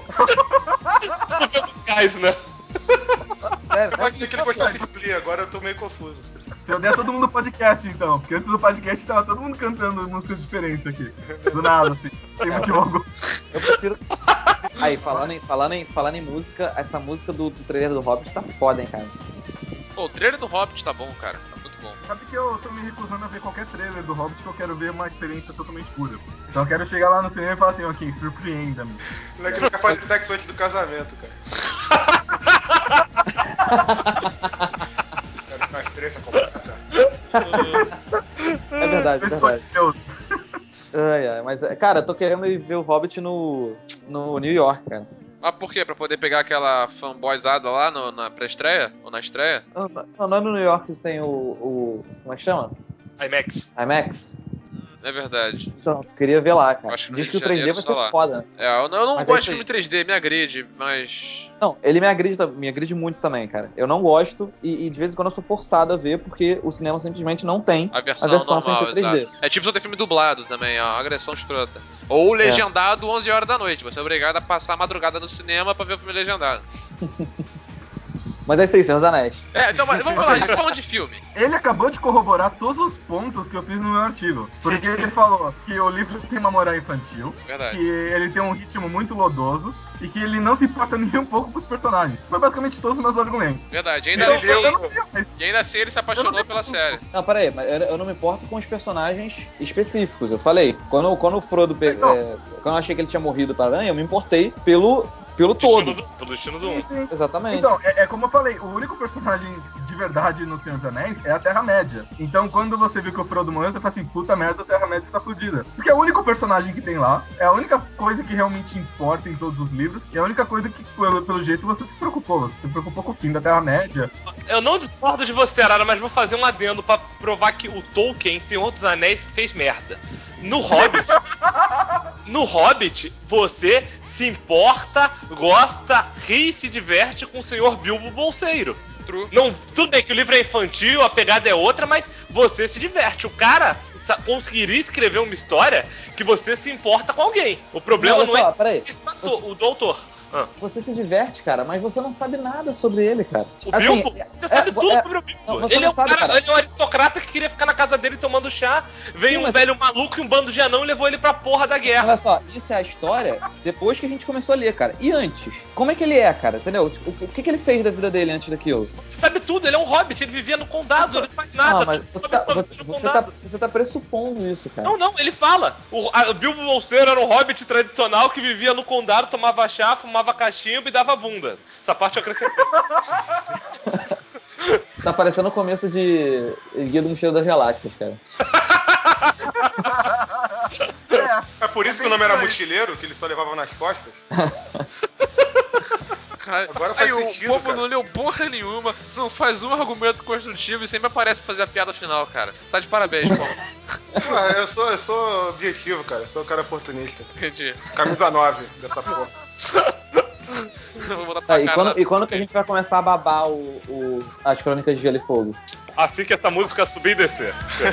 Gás, né? Sério. Eu achei que ele gostasse de Flea, agora eu tô meio confuso. Você odeia todo mundo do podcast, então. Porque antes do podcast tava todo mundo cantando músicas diferentes aqui. Do nada, assim. Sem motivo algum. Eu prefiro... Aí, falando em música, essa música do trailer do Hobbit tá foda, hein, cara. Pô, o trailer do Hobbit tá bom, cara. Tá muito bom. Sabe que eu tô me recusando a ver qualquer trailer do Hobbit, que eu quero ver uma experiência totalmente pura. Então eu quero chegar lá no cinema e falar assim, ok, surpreenda-me. O moleque nunca faz sexo antes do casamento, cara. Quero uma experiência completa. É verdade. Mas, cara, eu tô querendo ir ver o Hobbit no New York, cara. Ah, por quê? Pra poder pegar aquela fanboyzada lá na pré-estreia? Ou na estreia? Não é no New York que tem o como é que chama? IMAX? É verdade. Então, queria ver lá, cara. Diz que o 3D vai ser foda. Eu não gosto de filme 3D, me agride, mas... Não, ele me agride muito também, cara. Eu não gosto e de vez em quando eu sou forçado a ver porque o cinema simplesmente não tem a versão normal, sem ser 3D. Exato. É tipo só ter filme dublado também, é uma agressão escrota. Ou legendado 11 horas da noite. Você é obrigado a passar a madrugada no cinema pra ver o filme legendado. Mas é isso aí, Senhor dos Anéis. Então vamos lá, a gente falando de filme. Ele acabou de corroborar todos os pontos que eu fiz no meu artigo. Porque ele falou que o livro tem uma moral infantil, verdade, que ele tem um ritmo muito lodoso e que ele não se importa nem um pouco com os personagens. Foi basicamente todos os meus argumentos. Verdade, ainda assim ele se apaixonou pela série. Não, peraí, mas eu não me importo com os personagens específicos. Eu falei, quando o Frodo quando eu achei que ele tinha morrido para Aranha, eu me importei pelo todo. Pelo destino do 1. Exatamente. Então, é como eu falei, o único personagem de verdade no Senhor dos Anéis é a Terra-média. Então, quando você viu que o Frodo morreu, você fala assim, puta merda, a Terra-média está fodida. Porque é o único personagem que tem lá, é a única coisa que realmente importa em todos os livros, e é a única coisa que, pelo jeito, você se preocupou. Você se preocupou com o fim da Terra-média. Eu não discordo de você, Arara, mas vou fazer um adendo pra provar que o Tolkien, Senhor dos Anéis, fez merda. No Hobbit, você se importa, gosta, ri e se diverte com o Senhor Bilbo Bolseiro. Não, tudo bem que o livro é infantil, a pegada é outra, mas você se diverte. O cara conseguiria escrever uma história que você se importa com alguém. O problema não é o doutor. Você se diverte, cara, mas você não sabe nada sobre ele, cara. O Bilbo? Você sabe tudo sobre o Bilbo. Ele é um aristocrata que queria ficar na casa dele tomando chá. Veio um velho maluco e um bando de anão e levou ele pra porra da guerra. Olha só, isso é a história depois que a gente começou a ler, cara. E antes? Como é que ele é, cara? Entendeu? O que ele fez da vida dele antes daquilo? Você sabe tudo, ele é um hobbit, ele vivia no condado, ele não faz nada. Mas você tá pressupondo isso, cara. Não, ele fala. O Bilbo Bolseiro era um hobbit tradicional que vivia no condado, tomava chá, fumava cachimbo e dava bunda. Essa parte eu acrescentei. Tá parecendo o começo de Guia do Mochileiro das Galáxias, cara. É por isso que o nome era Mochileiro, que ele só levava nas costas? Caralho. Agora faz aí sentido, o povo cara. não leu porra nenhuma, não faz um argumento construtivo e sempre aparece pra fazer a piada final, cara. Você tá de parabéns, pô. Porra, eu sou objetivo, cara. Eu sou o cara oportunista. Entendi. Camisa 9 dessa porra. E quando que a gente vai começar a babar as crônicas de Gelo e Fogo? Assim que essa música subir e descer.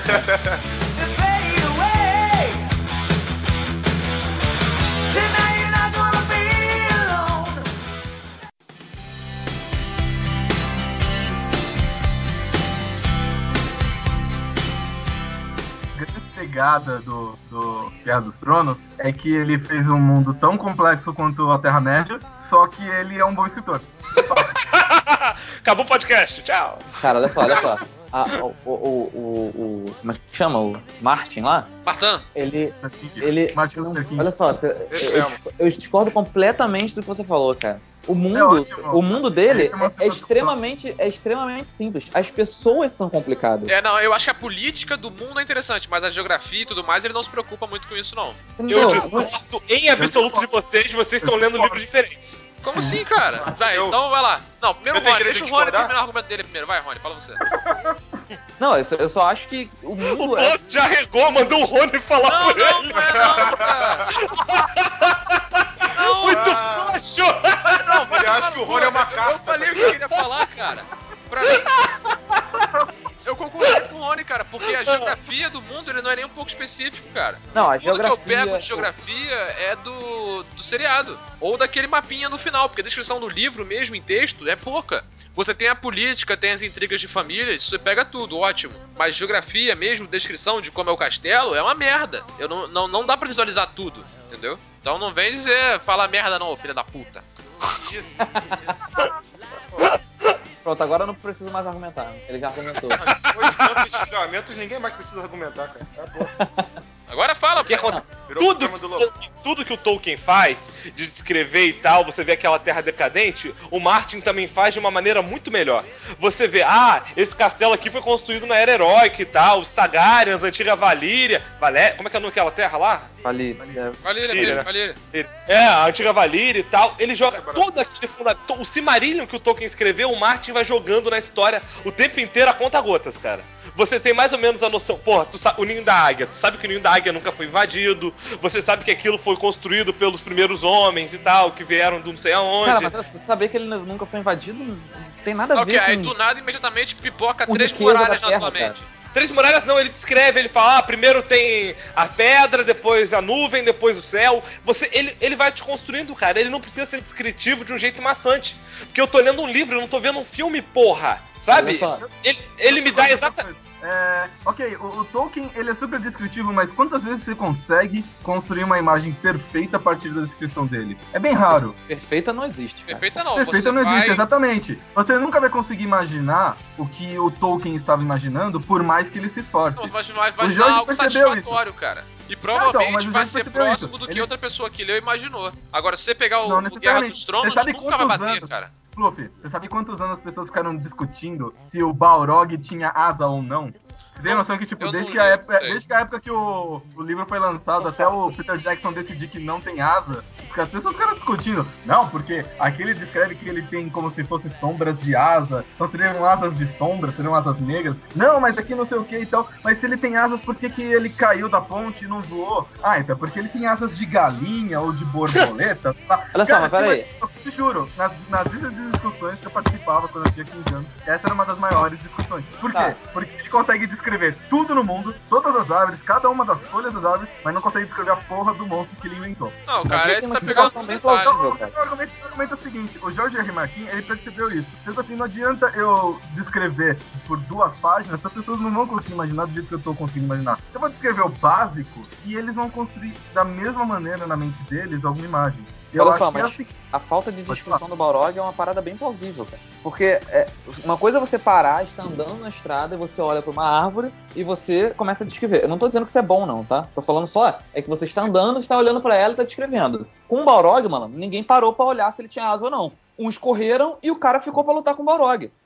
Pegada do Guerra dos Tronos é que ele fez um mundo tão complexo quanto a Terra-média, só que ele é um bom escritor. Acabou o podcast, tchau. Cara, olha só. Como é que chama? O Martin lá? Martin. Ele Martin não, Luther King. olha só, eu discordo completamente do que você falou, cara. O mundo dele é extremamente simples. As pessoas são complicadas. Não, eu acho que a política do mundo é interessante, mas a geografia e tudo mais, ele não se preocupa muito com isso, não. Eu discordo em absoluto de vocês estão lendo livros diferentes. Como assim, cara? Vai, então vai lá. Não, primeiro o Rony, deixa o Rony terminar o argumento dele primeiro. Vai, Rony, fala você. Não, eu só acho que o mundo o Boss já regou, mandou o Rony falar por ele. Não é não, cara. Não. Muito frouxo. Não, Ele acha que o Rony é uma carta. Eu falei o que eu queria falar, cara. Pra mim... Eu concordei com o Rony, cara, porque a geografia do mundo ele não é nem um pouco específico, cara. Não, a geografia... Tudo que eu pego de geografia é do seriado. Ou daquele mapinha no final, porque a descrição do livro mesmo, em texto, é pouca. Você tem a política, tem as intrigas de família, isso você pega tudo, ótimo. Mas geografia mesmo, descrição de como é o castelo, é uma merda. Não dá pra visualizar tudo, entendeu? Então não vem dizer, fala merda não, filha da puta. Isso. Pronto, agora eu não preciso mais argumentar. Ele já argumentou. Depois de tantos xingamentos, ninguém mais precisa argumentar, cara. Agora fala, porque tudo que o Tolkien faz de descrever e tal, você vê aquela terra decadente, o Martin também faz de uma maneira muito melhor. Você vê, esse castelo aqui foi construído na era heróica e tal, os Targaryens, a antiga Valíria. Como é que é aquela terra lá? Valíria. A antiga Valíria e tal. Ele joga todo aquele fundamento. O Silmarillion que o Tolkien escreveu, o Martin vai jogando na história o tempo inteiro a conta-gotas, cara. Você tem mais ou menos a noção. Porra, o Ninho da Águia. Tu sabe que o Ninho da Águia nunca foi invadido. Você sabe que aquilo foi construído pelos primeiros homens e tal, que vieram de não sei aonde. Cara, mas você saber que ele nunca foi invadido não tem nada a ver Ok, aí com... do nada, imediatamente, pipoca 3 muralhas na tua mente. 3 muralhas não, ele descreve, ele fala, primeiro tem a pedra, depois a nuvem, depois o céu. Ele vai te construindo, cara. Ele não precisa ser descritivo de um jeito maçante. Porque eu tô lendo um livro, eu não tô vendo um filme, porra. Sabe? Ele me dá exatamente... Ok, o Tolkien, ele é super descritivo, mas quantas vezes você consegue construir uma imagem perfeita a partir da descrição dele? É bem raro. Perfeita não existe, cara. Perfeita não existe, exatamente. Você nunca vai conseguir imaginar o que o Tolkien estava imaginando, por mais que ele se esforce. Não, vai imaginar algo satisfatório, cara. E provavelmente vai ser próximo do que outra pessoa que leu imaginou. Agora, se você pegar o Guerra dos Tronos, nunca vai bater, cara. Fluffy, você sabe quantos anos as pessoas ficaram discutindo se o Balrog tinha asa ou não? Você tem noção que, tipo, desde que a época que o livro foi lançado, até o Peter Jackson decidir que não tem asa, as pessoas ficaram discutindo. Não, porque aqui ele descreve que ele tem como se fossem sombras de asa, então seriam asas de sombra, seriam asas negras. Não, mas aqui não sei o que e tal. Mas se ele tem asas, por que ele caiu da ponte e não voou? Então porque ele tem asas de galinha ou de borboleta. Tá? Olha só, mas peraí. Eu te juro, nas listas de discussões que eu participava quando eu tinha 15 anos, essa era uma das maiores discussões. Por quê? Porque ele consegue descrever tudo no mundo, todas as árvores, cada uma das folhas das árvores, mas não consegue descrever a porra do monstro que ele inventou. Não, cara, esse tá pegando bem plausível, cara. O argumento é o seguinte, o George R. Martin, ele percebeu isso. Então, assim, não adianta eu descrever por 2 páginas, as pessoas não vão conseguir imaginar do jeito que eu tô conseguindo imaginar. Eu vou descrever o básico e eles vão construir da mesma maneira na mente deles alguma imagem. Olha só, mas a falta de descrição do Balrog é uma parada bem plausível, cara. Porque uma coisa é você parar, está andando na estrada e você olha pra uma árvore e você começa a descrever. Eu não tô dizendo que isso é bom, não, tá? Tô falando só, é que você está andando, está olhando pra ela e tá descrevendo. Com o Balrog, mano, ninguém parou pra olhar se ele tinha asa ou não. Uns correram e o cara ficou pra lutar com o Balrog.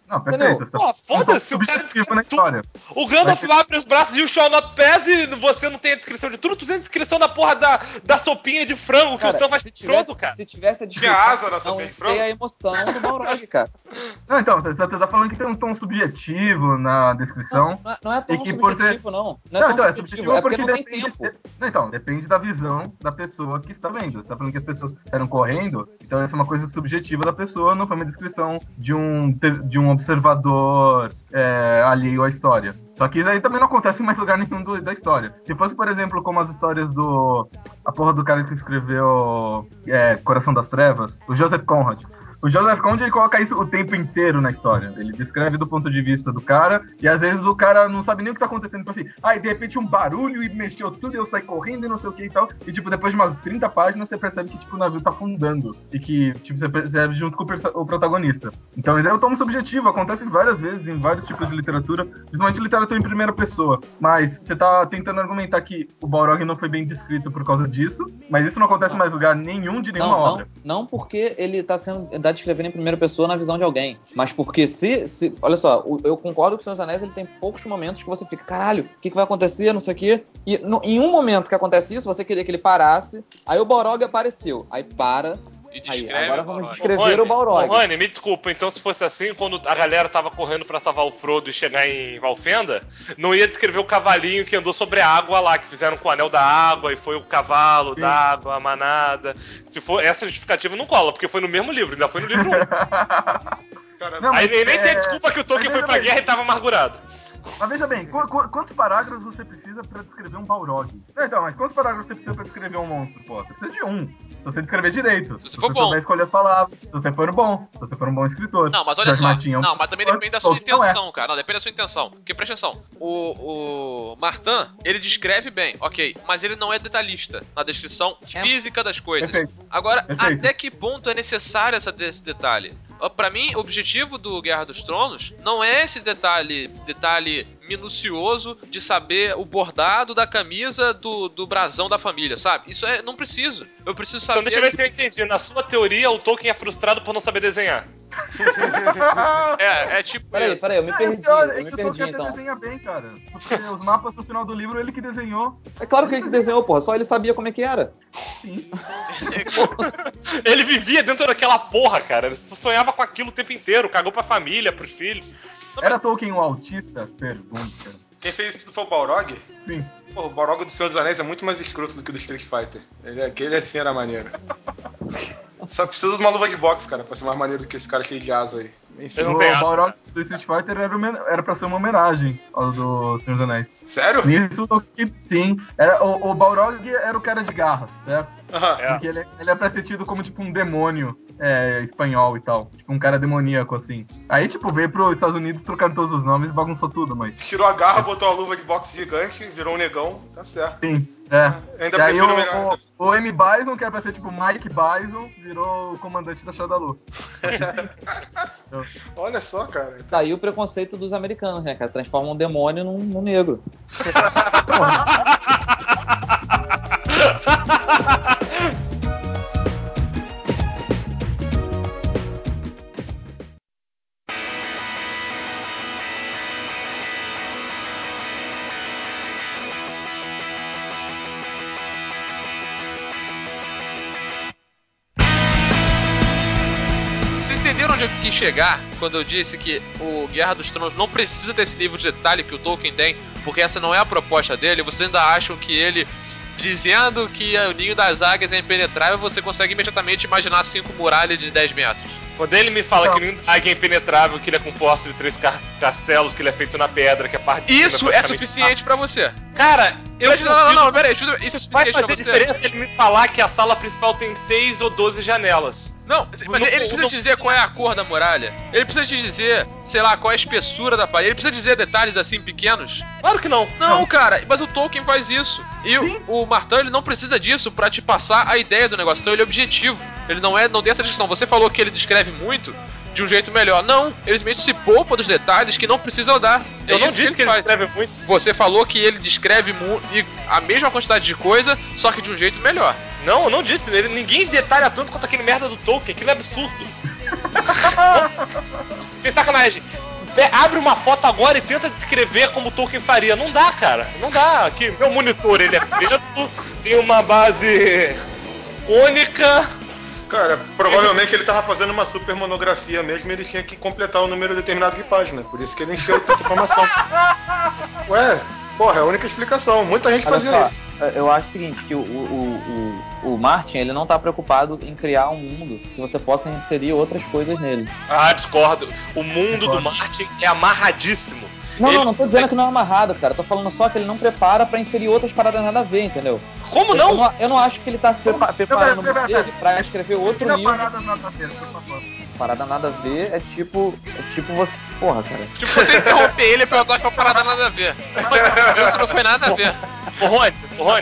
Não, perfeito. Pô, foda-se, o cara na história. O Gandalf abre os braços e o Shall Not Pass e você não tem a descrição de tudo, tu tem a descrição da porra da sopinha de frango que o Sam faz pro Frodo, cara. Se tivesse a descrição, tinha asa na sopinha de frango? Não a emoção do Balrog, cara. Não, então, você tá falando que tem um tom subjetivo na descrição. Não é tão subjetivo, não. Não é tão subjetivo, é porque não tem tempo. Então, depende da visão da pessoa que está vendo. Você tá falando que as pessoas saíram correndo, então essa é uma coisa subjetiva da pessoa, não foi uma descrição de um observador alheio à história. Só que isso aí também não acontece em mais lugar nenhum da história. Se fosse, por exemplo, como as histórias a porra do cara que escreveu Coração das Trevas, o Joseph Conrad. O Joseph Conrad, ele coloca isso o tempo inteiro na história. Ele descreve do ponto de vista do cara, e às vezes o cara não sabe nem o que tá acontecendo. Tipo assim, e de repente um barulho e mexeu tudo, e eu saí correndo e não sei o que e tal. E tipo, depois de umas 30 páginas, você percebe que tipo, o navio tá afundando. E que tipo, você percebe junto com o protagonista. Então, é um tomo subjetivo, acontece várias vezes em vários tipos de literatura, principalmente literatura em primeira pessoa. Mas você tá tentando argumentar que o Balrog não foi bem descrito por causa disso, mas isso não acontece em mais lugar nenhum de nenhuma obra. Não porque ele tá descrevendo em primeira pessoa na visão de alguém, mas porque olha só, eu concordo que o Senhor dos Anéis ele tem poucos momentos que você fica, caralho, o que vai acontecer, não sei o quê, e em um momento que acontece isso, você queria que ele parasse, aí o Balrog apareceu, aí para. Aí, agora vamos descrever o Balrog. Rony, me desculpa, então se fosse assim, quando a galera tava correndo pra salvar o Frodo e chegar em Valfenda, não ia descrever o cavalinho que andou sobre a água lá, que fizeram com o anel da água, e foi o cavalo da água, a manada. Se for essa justificativa não cola, porque foi no mesmo livro, ainda foi no livro 1. Não, aí nem tem desculpa que o Tolkien foi pra guerra e tava amargurado. Mas veja bem, quantos parágrafos você precisa pra descrever um Balrog? Então, mas quantos parágrafos você precisa pra descrever um monstro? Pô, você precisa de um. Se você descrever direito. Se você for bom. Souber escolher as palavras. Se você for bom. Se você for um bom escritor. Não, mas olha só. Não, mas também depende da sua intenção, cara. Não, depende da sua intenção. Porque presta atenção. O Martin, ele descreve bem, ok. Mas ele não é detalhista na descrição física das coisas. Perfeito. Agora, Perfeito. até que ponto é necessário esse detalhe? Pra mim, o objetivo do Guerra dos Tronos não é esse detalhe minucioso de saber o bordado da camisa do brasão da família, sabe? Isso não preciso. Eu preciso saber... Então deixa eu ver se eu entendi. Na sua teoria, o Tolkien é frustrado por não saber desenhar. Tipo Peraí, eu me perdi. Então. Desenha bem, cara. Porque os mapas no final do livro, ele que desenhou. É claro que ele que desenhou, porra. Só ele sabia como é que era. Sim. Ele vivia dentro daquela porra, cara. Ele sonhava com aquilo o tempo inteiro. Cagou pra família, pros filhos. Era Tolkien um autista? Pergunta. Quem fez isso tudo foi o Balrog? Sim. Pô, o Balrog do Senhor dos Anéis é muito mais escroto do que o do Street Fighter. Aquele assim era maneiro. Só precisa de uma luva de boxe, cara, pra ser mais maneiro do que esse cara cheio de asa aí. Enfim, o Balrog do Street Fighter era pra ser uma homenagem ao do Senhor dos Anéis. Sério? Isso, sim. O Balrog era o cara de garras, certo? Porque ele é pra ser tido como tipo um demônio espanhol e tal. Tipo um cara demoníaco, assim. Aí, tipo, veio pros Estados Unidos, trocaram todos os nomes e bagunçou tudo, mas... Tirou a garra, botou a luva de boxe gigante, virou um negão, tá certo. Sim, Ainda e aí prefiro melhor. o M. Bison, que era pra ser tipo Mike Bison, virou o comandante da Shadowloo. Olha só, cara. Tá aí o preconceito dos americanos, né, cara? Transforma um demônio num negro. Vocês entenderam onde eu quis chegar quando eu disse que o Guerra dos Tronos não precisa desse livro de detalhe que o Tolkien tem, porque essa não é a proposta dele? Vocês ainda acham que ele, dizendo que o ninho das águias é impenetrável, você consegue imediatamente imaginar 5 muralhas de 10 metros? Quando ele me fala que o ninho da águia é impenetrável, que ele é composto de 3 castelos, que ele é feito na pedra, que a parte de isso é suficiente pra você. Cara, não, peraí, isso é suficiente pra você. Vai fazer diferença ele me falar que a sala principal tem 6 ou 12 janelas. Não, mas ele precisa te dizer qual é a cor da muralha. Ele precisa te dizer, sei lá, qual é a espessura da parede. Ele precisa dizer detalhes assim pequenos. Claro que não. Não, cara, mas o Tolkien faz isso. E o Martin, ele não precisa disso pra te passar a ideia do negócio. Então ele é objetivo. Ele não tem essa descrição. Você falou que ele descreve muito de um jeito melhor. Não, ele simplesmente se poupa dos detalhes que não precisam dar. Eu não disse que ele descreve muito. Você falou que ele descreve a mesma quantidade de coisa, só que de um jeito melhor. Não, eu não disse. Ninguém detalha tanto quanto aquele merda do Tolkien. Aquilo é absurdo. Sem sacanagem. Abre uma foto agora e tenta descrever como Tolkien faria. Não dá, cara. Não dá. Aqui, meu monitor, ele é preto, tem uma base cônica. Cara, provavelmente ele tava fazendo uma super monografia mesmo e ele tinha que completar um número determinado de páginas. Por isso que ele encheu tanta informação. Ué, porra, é a única explicação. Muita gente fazia isso. Eu acho o seguinte, que o Martin, ele não tá preocupado em criar um mundo que você possa inserir outras coisas nele. Ah, discordo. O mundo do Martin é amarradíssimo. Não tô dizendo que não é amarrado, cara. Tô falando só que ele não prepara pra inserir outras paradas nada a ver, entendeu? Como não? Eu não acho que ele tá se preparando ele pra escrever outro livro. Parada nada a ver, por favor. Parada nada a ver é tipo você... Porra, cara. Tipo, você interromper ele e perguntar qual parada nada a ver. Isso não foi nada a ver. Ô, Rony,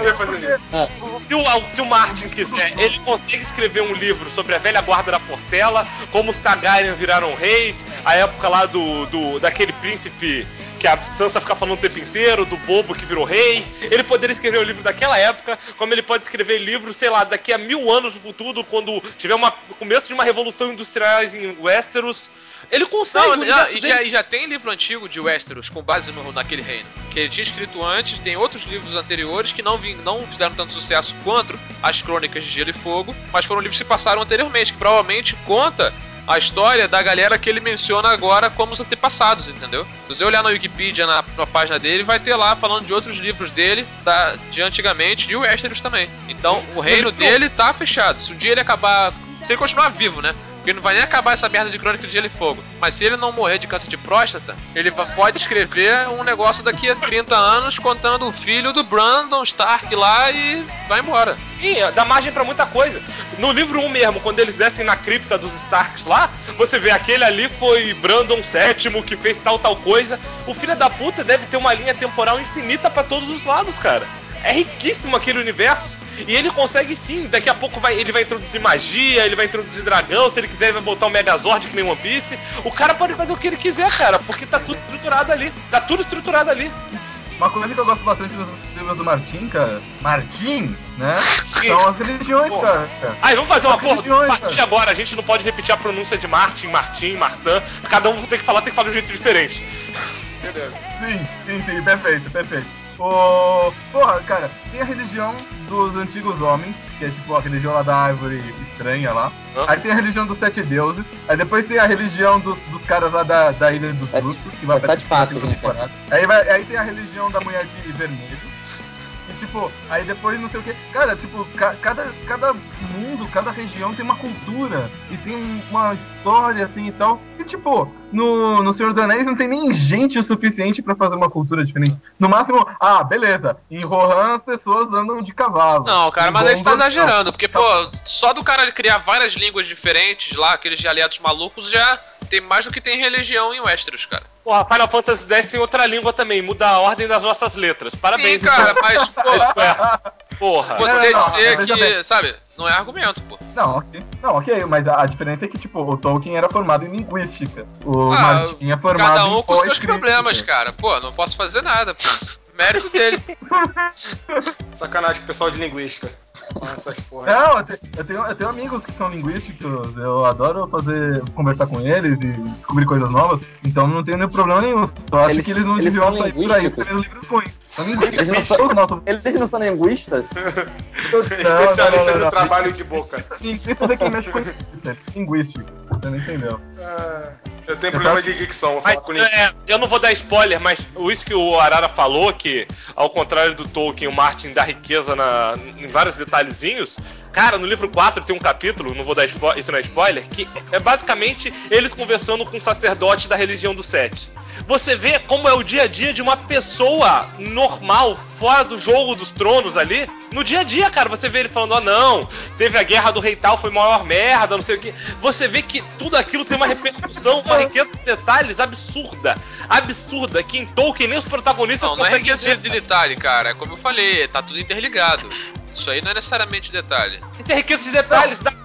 se o Martin quiser, ele consegue escrever um livro sobre a velha guarda da Portela, como os Targaryen viraram reis, a época lá daquele príncipe que a Sansa fica falando o tempo inteiro, do bobo que virou rei. Ele poderia escrever um livro daquela época, como ele pode escrever livros, sei lá, daqui a 1000 anos no futuro, quando tiver o começo de uma revolução industrial em Westeros. Ele consegue. E já tem livro antigo de Westeros com base naquele reino. Que ele tinha escrito antes, tem outros livros anteriores que não fizeram tanto sucesso quanto as Crônicas de Gelo e Fogo, mas foram livros que se passaram anteriormente, que provavelmente conta a história da galera que ele menciona agora como os antepassados, entendeu? Se você olhar na Wikipedia, na página dele, vai ter lá falando de outros livros dele, de antigamente, de Westeros também. Então, o reino dele tá fechado. Se um dia ele acabar... Se ele continuar vivo, né? Porque não vai nem acabar essa merda de Crônica de Gelo e Fogo. Mas se ele não morrer de câncer de próstata, ele pode escrever um negócio daqui a 30 anos contando o filho do Brandon Stark lá e vai embora. E dá margem pra muita coisa. No livro 1 mesmo, quando eles descem na cripta dos Starks lá, você vê aquele ali foi Brandon VII que fez tal coisa. O filho da puta deve ter uma linha temporal infinita pra todos os lados, cara. É riquíssimo aquele universo. E ele consegue sim, daqui a pouco ele vai introduzir magia, ele vai introduzir dragão, se ele quiser ele vai botar um Megazord que nem One Piece. O cara pode fazer o que ele quiser, cara, porque tá tudo estruturado ali. Tá tudo estruturado ali. Uma coisa que eu gosto bastante dos livros do Martin, cara, né? São as religiões, cara. Aí, vamos fazer uma porra. A partir de agora, a gente não pode repetir a pronúncia de Martin, Martin. Cada um tem que falar de um jeito diferente. Beleza. Sim, perfeito. Porra, cara, tem a religião dos antigos homens, que é tipo a religião lá da árvore estranha lá. Aí tem a religião dos 7 deuses. Aí depois tem a religião dos caras lá da Ilha dos Justos, que vai pra segunda temporada. Aí tem a religião da mulher de vermelho. E tipo, aí depois não sei o que. Cara, tipo, cada mundo, cada região tem uma cultura e tem uma história assim e tal. E tipo, no Senhor dos Anéis não tem nem gente o suficiente pra fazer uma cultura diferente. No máximo, beleza, em Rohan as pessoas andam de cavalo. Não, cara, mas aí você tá exagerando, porque, pô, só do cara criar várias línguas diferentes lá, aqueles dialetos malucos, já tem mais do que tem religião em Westeros, cara. Porra, Final Fantasy X tem outra língua também, muda a ordem das nossas letras. Parabéns, sim, cara, então. Mas, porra. Você dizer que, sabe, não é argumento, pô. Não, ok, mas a diferença é que, tipo, o Tolkien era formado em linguística. O Martin é formado cada um em com seus problemas, cara. Pô, não posso fazer nada, pô. Mérito dele. Sacanagem com o pessoal de linguística. Essas porra. Não, eu tenho amigos que são linguísticos, eu adoro conversar com eles e descobrir coisas novas, então não tenho nenhum problema nenhum. Eu acho que eles não deviam sair por aí escrevendo livros ruins. Eles não são linguistas? Especialistas no trabalho de boca. Linguista é quem mexe com linguístico. Você não entendeu. Eu tenho problema de dicção, vou falar com ele. Eu não vou dar spoiler, mas isso que o Arara falou, que ao contrário do Tolkien, o Martin dá riqueza em vários detalhezinhos. Cara, no livro 4 tem um capítulo, não vou dar spoiler, isso não é spoiler, que é basicamente eles conversando com um sacerdote da religião do Sete. Você vê como é o dia a dia de uma pessoa normal, fora do jogo dos tronos ali. No dia a dia, cara, você vê ele falando, não, teve a guerra do rei tal, foi maior merda, não sei o que. Você vê que tudo aquilo tem uma repercussão, uma riqueza de detalhes absurda, que em Tolkien nem os protagonistas conseguem... Não é riqueza de detalhe, cara, é como eu falei, tá tudo interligado. Isso aí não é necessariamente detalhe. Isso é riqueza de detalhes,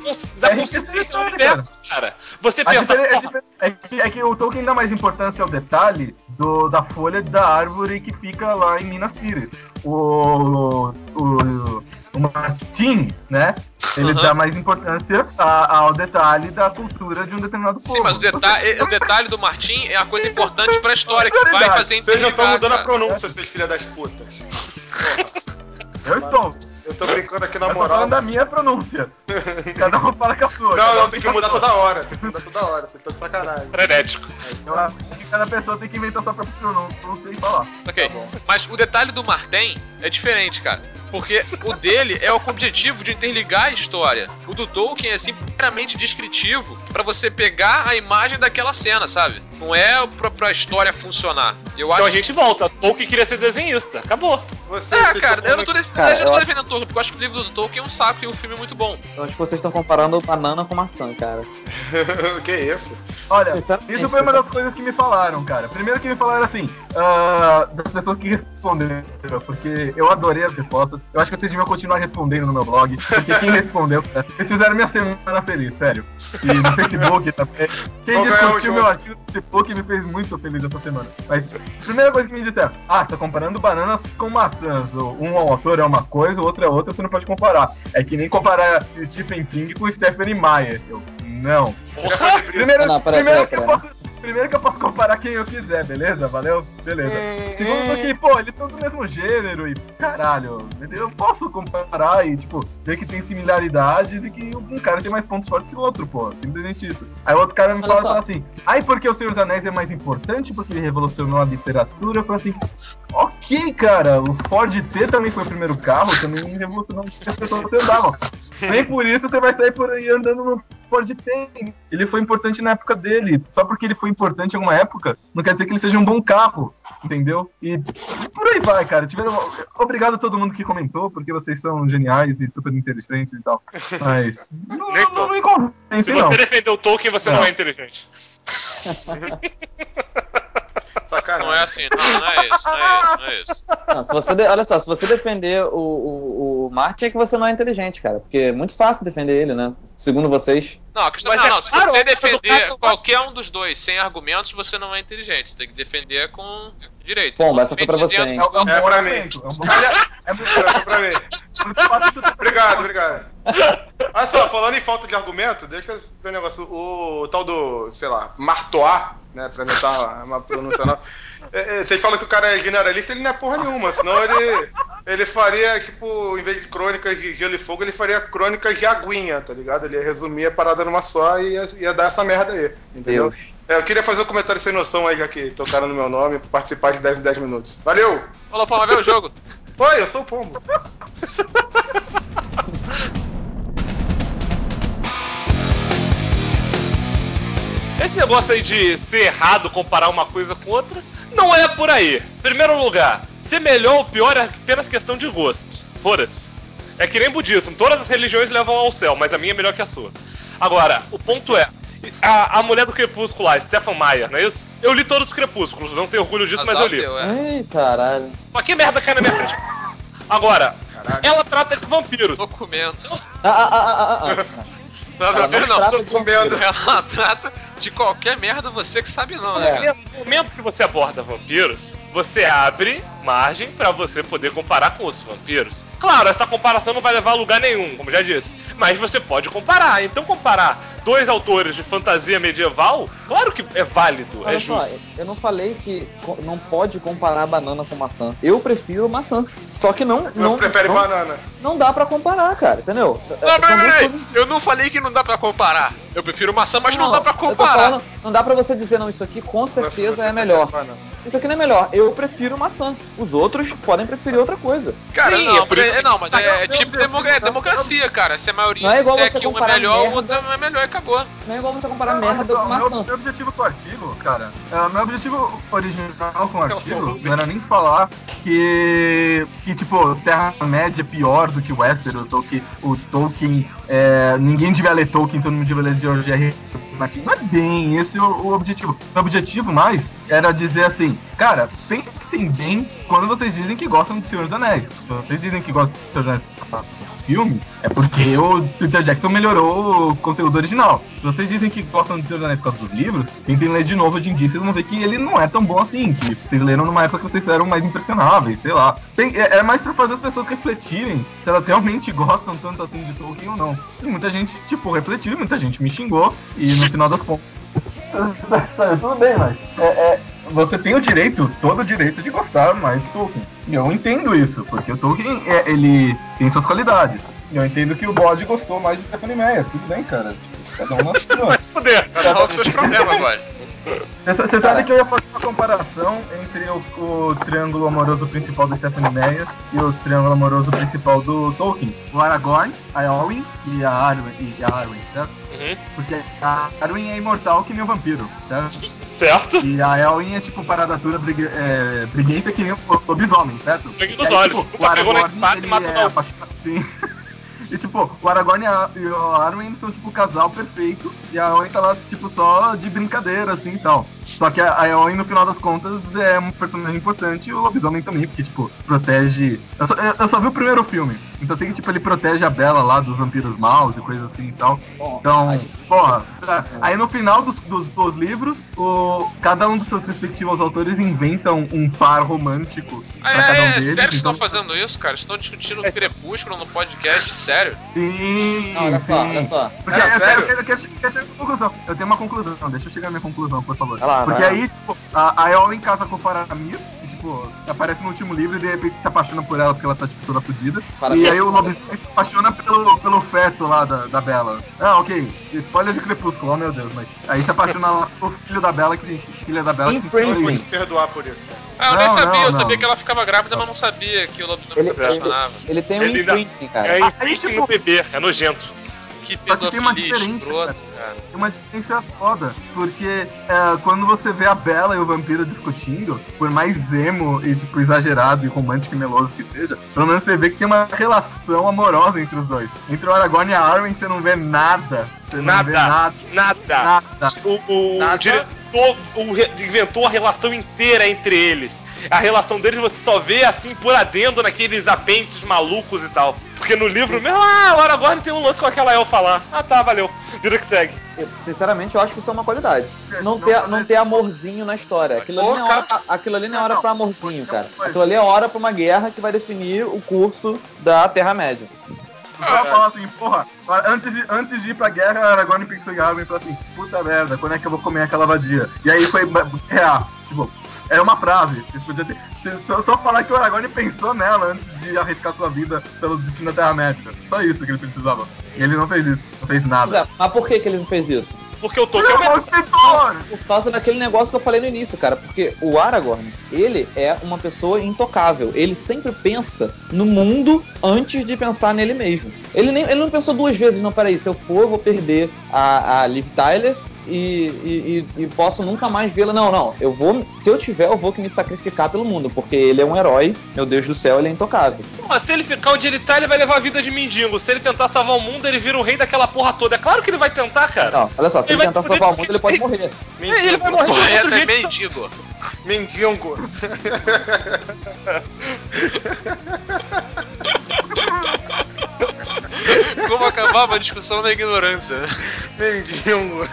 consistência no universo, cara. Você pensa... É que o Tolkien dá mais importância ao detalhe da folha da árvore que fica lá em Minas Tirith. O Martin, né? Ele dá mais importância ao detalhe da cultura de um determinado povo. Sim, mas o detalhe do Martin é a coisa importante pra história que vai fazer Vocês já estão mudando cara. a pronúncia, vocês filha das putas. Porra. Eu tô brincando aqui na Eu tô moral. falando da minha pronúncia. Cada um fala com a sua. Não, tem que mudar toda hora. Vocês estão de sacanagem. Frenético. Eu acho que cada pessoa tem que inventar sua própria pronúncia e falar. Ok, mas o detalhe do Martin é diferente, cara. Porque o dele é com o objetivo de interligar a história. O do Tolkien é simplesmente descritivo pra você pegar a imagem daquela cena, sabe? Não é pra história funcionar. Então a gente volta. Tolkien queria ser desenhista. Acabou. Cara, eu não tô defendendo Tolkien, porque eu acho que o livro do Tolkien é um saco e o filme é muito bom. Eu acho que vocês estão comparando banana com maçã, cara. Que isso? Olha, isso foi uma das coisas que me falaram, cara. Primeiro que me falaram assim, das pessoas que responderam, porque eu adorei as respostas. Eu acho que vocês deviam continuar respondendo no meu blog, porque quem respondeu, eles fizeram minha semana feliz, sério. E no Facebook também. Quem discutiu meu artigo no Facebook me fez muito feliz essa semana. Mas, primeira coisa que me disseram, você tá comparando bananas com maçãs. Um autor é uma coisa, o outro é outra, você não pode comparar. É que nem comparar Stephen King com Stephanie Meyer. Não. Primeiro que eu posso comparar quem eu quiser, beleza? Valeu? Beleza. Segundo que, eles são do mesmo gênero e caralho, eu posso comparar e, ver que tem similaridades e que um cara tem mais pontos fortes que o outro, simplesmente isso. Aí o outro cara me fala assim, porque o Senhor dos Anéis é mais importante porque ele revolucionou a literatura, eu falo assim, ok, cara, o Ford T também foi o primeiro carro, também revolucionou o que as pessoas andavam. Nem por isso você vai sair por aí andando no Ford T. Ele foi importante na época dele. Só porque ele foi importante em alguma época, não quer dizer que ele seja um bom carro, entendeu? E por aí vai, cara. Obrigado a todo mundo que comentou, porque vocês são geniais e super inteligentes e tal. Mas não me convence, não. Se você defendeu o Tolkien, você não é inteligente. Sacanagem. Não é assim, não é isso. Não, olha só, se você defender o Martin é que você não é inteligente, cara. Porque é muito fácil defender ele, né? Segundo vocês. Não, a questão se você defender qualquer um dos dois sem argumentos, você não é inteligente. Você tem que defender com direito. Bom, essa foi pra você, hein? É pra mim. É pra mim. Obrigado. Olha só, falando em falta de argumento, deixa eu ver um negócio. O tal do, sei lá, Martois, né, pra não estar uma pronúncia não. Vocês falam que o cara é generalista, ele não é porra nenhuma, senão ele faria, em vez de crônicas de Gelo e Fogo, ele faria crônicas de aguinha, tá ligado? Ele ia resumir a parada numa só e ia dar essa merda aí, entendeu? Deus. Eu queria fazer um comentário sem noção aí, já que tocaram no meu nome, participar de 10 em 10 minutos. Valeu! Falou, Pombo, vai ver o jogo. Oi, eu sou o Pombo. Esse negócio aí de ser errado comparar uma coisa com outra, não é por aí. Primeiro lugar, ser melhor ou pior é apenas questão de gosto. Foda-se. É que nem budismo, todas as religiões levam ao céu, mas a minha é melhor que a sua. Agora, o ponto é, a mulher do Crepúsculo lá, Stephen Meyer, não é isso? Eu li todos os Crepúsculos, não tenho orgulho disso, mas eu li. Ai, caralho. Mas que merda cai na minha frente? Agora, ela trata de vampiros. Documento. Não, tô comendo. Ela trata de qualquer merda, você que sabe não, né, cara? No momento que você aborda vampiros, você abre margem pra você poder comparar com outros vampiros. Claro, essa comparação não vai levar a lugar nenhum, como já disse. Mas você pode comparar. Então comparar dois autores de fantasia medieval, claro que é válido, Olha é justo. só, eu não falei que não pode comparar banana com maçã. Eu prefiro maçã. Só que não prefere banana. Não dá pra comparar, cara, entendeu? Não, peraí. Eu não falei que não dá pra comparar. Eu prefiro maçã, mas não dá pra comparar. Não dá pra você dizer, não, isso aqui com certeza é melhor. Isso aqui não é melhor. Eu prefiro maçã. Os outros podem preferir outra coisa. Cara, sim, mas é tipo democracia, cara. Se a maioria disser que um é melhor, o outro não é melhor e acabou. Não é igual você comparar merda com maçã. Meu objetivo com o artigo, cara, meu objetivo original com o artigo não era nem falar que tipo, Terra-média é pior do que Westeros, ou que o Tolkien, ninguém devia ler Tolkien, todo mundo devia ler George R. Martin. Não é bem esse o objetivo. O objetivo mais era dizer assim, cara, pensem bem quando vocês dizem que gostam do Senhor dos Anéis. Se vocês dizem que gostam do Senhor dos Anéis do filme, é porque o Peter Jackson melhorou o conteúdo original. Se vocês dizem que gostam do Senhor dos Anéis por causa dos livros, tentem ler de novo hoje em dia, vocês vão ver que ele não é tão bom assim, que vocês leram numa época que vocês eram mais impressionáveis, sei lá. É mais pra fazer as pessoas refletirem se elas realmente gostam tanto assim de Tolkien ou não. E muita gente, refletiu, muita gente me xingou, e no final das contas... Tudo bem, mas... você tem todo o direito de gostar mais de Tolkien. E eu entendo isso, porque o Tolkien, ele tem suas qualidades. E eu entendo que o Bode gostou mais de Stephanie Meyer. Tudo bem, cara. Cada um na sua. Vai se fuder. Cada um com seus problemas agora. Você sabe que eu ia fazer uma comparação entre o triângulo amoroso principal da Stephanie Meyer e o triângulo amoroso principal do Tolkien. O Aragorn, a Eowyn e a Arwen, certo? Uhum. Porque a Arwen é imortal que nem o vampiro, certo? Certo. E a Eowyn é tipo paradatura briguenta que nem o lobisomem, certo? Sangue nos olhos. O Aragorn, e mata o apaixonado, sim. E tipo, o Aragorn e o Arwen são tipo o casal perfeito. E a Eowyn tá lá tipo só de brincadeira assim e tal. Só que a Eowyn no final das contas é um personagem importante. E o lobisomem também, porque tipo, protege... Eu só vi o primeiro filme. Então sei que tipo, ele protege a Bella lá dos vampiros maus e coisas assim e tal. Então, porra. Aí no final dos livros, cada um dos seus respectivos autores inventam um par romântico pra cada um deles. Sério que então... estão fazendo isso, cara? Estão discutindo o Crepúsculo no podcast, sério? Sim, não, olha só. Porque eu quero chegar na conclusão. Eu tenho uma conclusão, deixa eu chegar na minha conclusão, por favor. Porque aí, tipo, a Eowyn casa com o Faramir, e, tipo, aparece no último livro e de repente se apaixona por ela porque ela tá, tipo, toda fodida. E aí o lobisomem se apaixona pelo feto lá da Bella. Ah, ok, spoiler de Crepúsculo, oh meu Deus, mas aí se apaixona lá pelo filho da Bella, que tem filha da Bella que tem Eu vou te perdoar por isso, cara. Ah, eu nem sabia, eu sabia que ela ficava grávida, mas não sabia que o lobisomem se apaixonava. Ele tem um imprinting, cara. É imprinting no bebê, é nojento. Que tem uma pedofilia escroto, cara. Tem uma diferença foda, porque quando você vê a Bella e o vampiro discutindo, por mais emo e tipo exagerado e romântico e meloso que seja, pelo menos você vê que tem uma relação amorosa entre os dois. Entre o Aragorn e a Arwen você não vê nada. Você não vê nada. O diretor inventou a relação inteira entre eles. A relação deles você só vê assim por adendo naqueles apêndices malucos e tal. Porque no livro mesmo, o Aragorn tem um lance com aquela elfa lá. Ah tá, valeu. Vida que segue. Sinceramente, eu acho que isso é uma qualidade. Não ter amorzinho na história. Aquilo ali não é hora pra amorzinho, cara. Aquilo ali é hora pra uma guerra que vai definir o curso da Terra-média. Só falar assim, porra, antes de ir pra guerra, Aragorn pensou em Arwen e falou assim, puta merda, quando é que eu vou comer aquela vadia? E aí foi guerrear, tipo, era uma frase. Só falar que o Aragorn pensou nela antes de arriscar sua vida pelo destino da Terra-média. Só isso que ele precisava. E ele não fez isso, não fez nada. Mas por que ele não fez isso? Porque eu tô por causa daquele negócio que eu falei no início, cara. Porque o Aragorn, ele é uma pessoa intocável. Ele sempre pensa no mundo antes de pensar nele mesmo. Ele não pensou duas vezes, não, peraí, se eu for, eu vou perder a Liv Tyler e posso nunca mais vê-la. Não, eu vou, se eu tiver, eu vou que me sacrificar pelo mundo, porque ele é um herói, meu Deus do céu, ele é intocável. Pô, se ele ficar onde ele tá, ele vai levar a vida de mendigo. Se ele tentar salvar o mundo, ele vira o rei daquela porra toda. É claro que ele vai tentar, cara. Não, olha só, se ele tentar salvar o mundo, ele pode morrer. Ele vai morrer de outro jeito. Mendigo. Mendigo. Como acabar uma discussão na ignorância, né? Mendigo.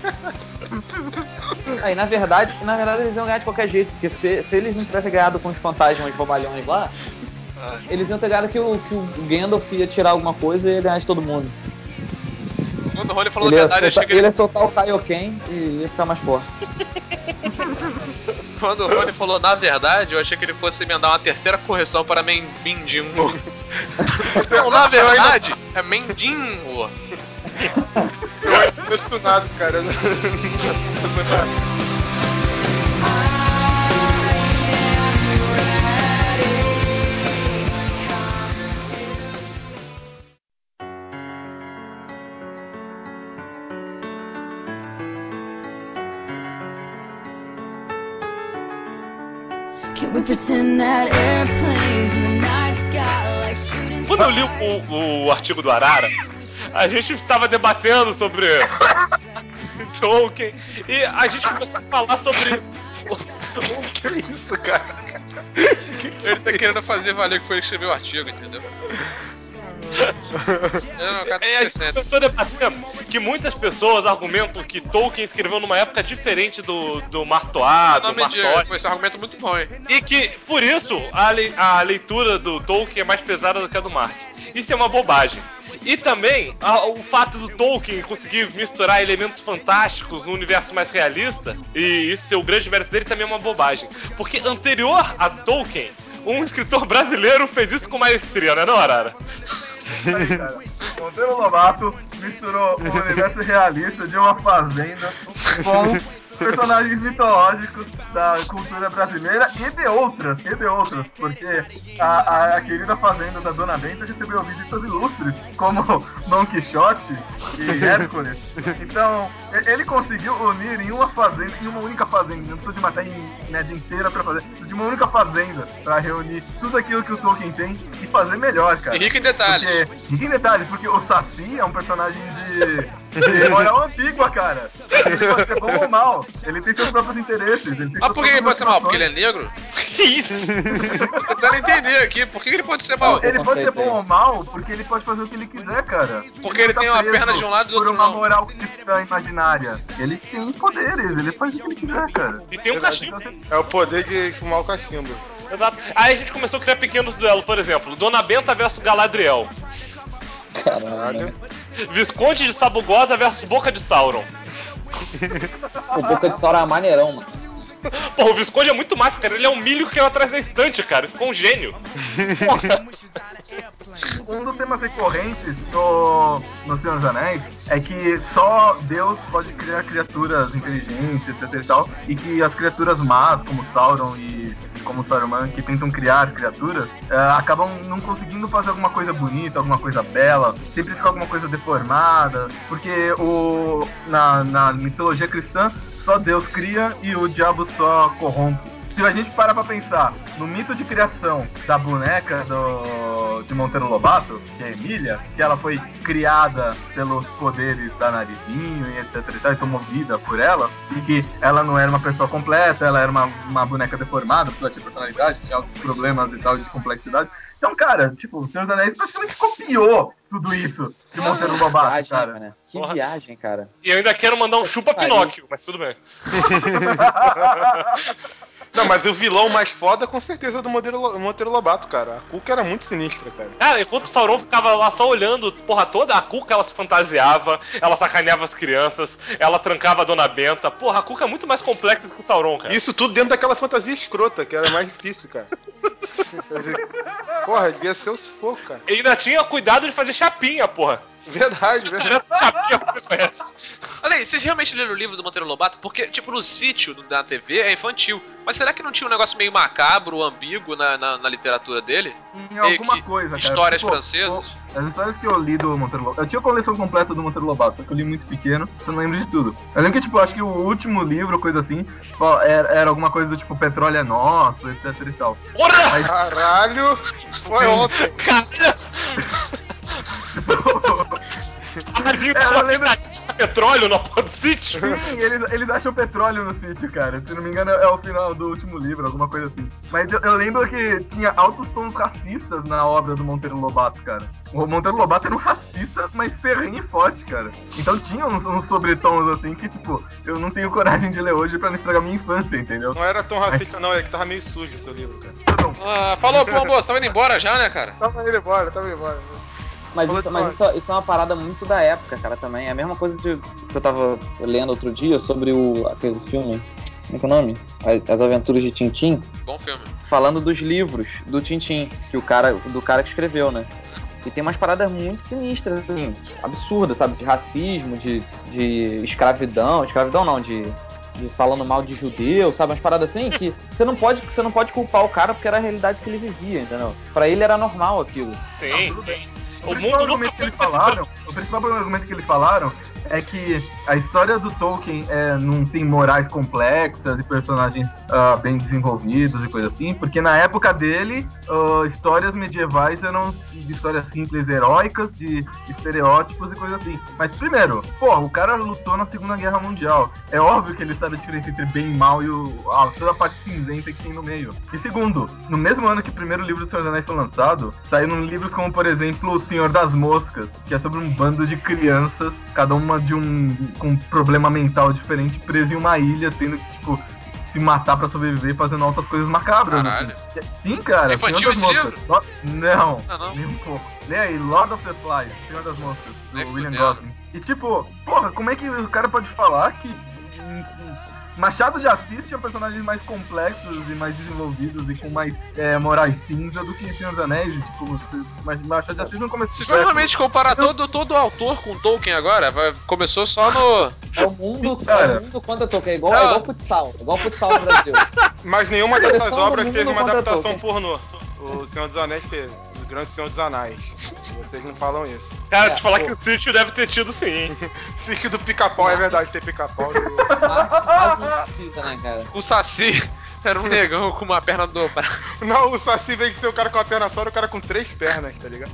Aí, na verdade, eles iam ganhar de qualquer jeito, porque se eles não tivessem ganhado com os fantasmas bobalhões lá, eles iam ter ganhado que o Gandalf ia tirar alguma coisa e ia ganhar de todo mundo. Quando o Rony falou a verdade, achei que ele ia soltar o Kaioken e ia ficar mais forte. Quando o Rony falou na verdade, eu achei que ele fosse emendar uma terceira correção para Mendingo. Não, na verdade, é Mendingo. Eu ainda tô estunado, cara. Quando eu li o artigo do Arara, a gente estava debatendo sobre Tolkien e a gente começou a falar sobre Que isso, cara? Ele tá querendo fazer valer que foi ele que escreveu o artigo, entendeu? A gente começou a debater que muitas pessoas argumentam que Tolkien escreveu numa época diferente do Martoá, do Martório. Esse argumento é muito bom, hein? E que, por isso, a leitura do Tolkien é mais pesada do que a do Martin. Isso é uma bobagem. E também, o fato do Tolkien conseguir misturar elementos fantásticos no universo mais realista, e isso ser o grande mérito dele, também é uma bobagem. Porque anterior a Tolkien, um escritor brasileiro fez isso com maestria, não é, Arara? Aí, cara, Monteiro Lobato misturou o universo realista de uma fazenda com personagens mitológicos da cultura brasileira e de outras, porque a querida fazenda da Dona Benta recebeu visitas ilustres, como Don Quixote e Hércules. Então, ele conseguiu unir em uma fazenda, em uma única fazenda, não precisa de matéria média inteira pra fazer, precisa de uma única fazenda pra reunir tudo aquilo que o Tolkien tem e fazer melhor, cara. E rico em detalhes. Rico em detalhes, porque o Saci é um personagem de moral ambígua, cara. Ele pode ser bom ou mal. Ele tem seus próprios interesses. Mas por que ele pode ser mal? Porque ele é negro? Que isso? Tô tentando entender aqui. Por que ele pode ser mal? Ele pode ser bom ou mal porque ele pode fazer o que ele quiser, cara. Porque ele tem uma perna de um lado e do outro não. Por uma não. moral cristã imaginária. Ele tem poderes, ele faz o que ele quiser, cara. E tem um cachimbo. É o poder de fumar o cachimbo. Exato. Aí a gente começou a criar pequenos duelos, por exemplo, Dona Benta versus Galadriel. Caralho. Visconde de Sabugosa versus Boca de Sauron. O Boca de Sauron é maneirão, mano. Pô, o Visconde é muito massa, cara. Ele é um milho que caiu atrás da estante, cara. Ficou um gênio. Um dos temas recorrentes no Senhor dos Anéis é que só Deus pode criar criaturas inteligentes, etc e tal, e que as criaturas más, como Sauron e como Saruman, que tentam criar criaturas, acabam não conseguindo fazer alguma coisa bonita, alguma coisa bela, sempre fica alguma coisa deformada, porque na mitologia cristã só Deus cria e o diabo só corrompe. Se a gente parar pra pensar no mito de criação da boneca de Monteiro Lobato, que é a Emília, que ela foi criada pelos poderes da Narizinho e etc e tal, e movida por ela, e que ela não era uma pessoa completa, ela era uma boneca deformada, porque ela tinha personalidade, tinha alguns problemas e tal de complexidade. Então, cara, tipo, o Senhor dos Anéis praticamente copiou tudo isso de Monteiro Lobato, viagem, cara. Que viagem, cara. E eu ainda quero mandar um chupa Pinóquio, mas tudo bem. Não, mas o vilão mais foda com certeza é do Monteiro Lobato, cara. A Cuca era muito sinistra, cara. Cara, enquanto o Sauron ficava lá só olhando porra toda, a Cuca ela se fantasiava, ela sacaneava as crianças, ela trancava a Dona Benta. Porra, a Cuca é muito mais complexa que o Sauron, cara. Isso tudo dentro daquela fantasia escrota, que era mais difícil, cara. Porra, devia ser o sufoco, cara. E ainda tinha cuidado de fazer chapinha, porra. Verdade. Chapinha você conhece. Olha aí, vocês realmente leram o livro do Monteiro Lobato? Porque, tipo, no sítio da TV é infantil. Mas será que não tinha um negócio meio macabro, ambíguo na literatura dele? Em alguma coisa, cara. Histórias francesas? As histórias que eu li do Monteiro Lobato... Eu tinha a coleção completa do Monteiro Lobato, só que eu li muito pequeno, eu não lembro de tudo. Eu lembro que, tipo, acho que o último livro, coisa assim, era alguma coisa do tipo Petróleo é Nosso, etc e tal. Porra! Mas... Caralho! Foi ontem! Eu lembro de petróleo no porra do sítio? Sim, eles acham petróleo no sítio, cara. Se não me engano, é o final do último livro, alguma coisa assim. Mas eu lembro que tinha altos tons racistas na obra do Monteiro Lobato, cara. O Monteiro Lobato era um racista, mas ferrenho e forte, cara. Então tinha uns sobretons assim que, tipo, eu não tenho coragem de ler hoje pra não estragar minha infância, entendeu? Não era tão racista, não, é que tava meio sujo o seu livro, cara. Falou, pô, moço, tava indo embora já, né, cara? Tava indo embora. Mas isso é uma parada muito da época, cara, também. É a mesma coisa que eu tava lendo outro dia sobre aquele filme. Como é que é o nome? As Aventuras de Tintim. Bom filme. Falando dos livros do Tintim, do cara que escreveu, né? E tem umas paradas muito sinistras, assim, absurdas, sabe? De racismo, de escravidão. Escravidão não, de falando mal de judeu, sabe? Umas paradas assim que você não pode culpar o cara porque era a realidade que ele vivia, entendeu? Pra ele era normal aquilo. Sim. O principal argumento que eles falaram é que a história do Tolkien não tem morais complexas e personagens bem desenvolvidos e coisa assim, porque na época dele, histórias medievais eram histórias simples, heróicas, de estereótipos e coisa assim. Mas primeiro, o cara lutou na Segunda Guerra Mundial. É óbvio que ele sabe a diferença entre bem e mal e toda a parte cinzenta que tem no meio. E segundo, no mesmo ano que o primeiro livro do Senhor dos Anéis foi lançado, saíram livros como, por exemplo, O Senhor das Moscas, que é sobre um bando de crianças, cada uma com um problema mental diferente, preso em uma ilha, tendo que, tipo, se matar pra sobreviver fazendo outras coisas macabras. Caralho. Assim. Sim, cara. É infantil esse livro? Não, não. nem um pouco. Lê aí, Lord of the Flies, Senhor das Moscas, do William Gosling. E tipo, como é que o cara pode falar que Machado de Assis tinha personagens mais complexos e mais desenvolvidos e com mais morais cinza do que Senhor dos Anéis? E, tipo, Machado de Assis não começou... Se for realmente comparar todo autor com Tolkien agora, começou só no... É o mundo contra Tolkien, é igual futsal no Brasil. Mas nenhuma dessas obras teve uma adaptação pornô. O Senhor dos Anéis teve. O Grande Senhor dos Anéis. Vocês não falam isso. Cara, te falar que o sítio deve ter tido sim. Sítio do Pica-Pau, é verdade, tem Pica-Pau. Quase não precisa, né, cara? O Saci era um negão com uma perna dobrada. Não, o Saci veio de ser o cara com a perna só, era o cara com 3 pernas, tá ligado?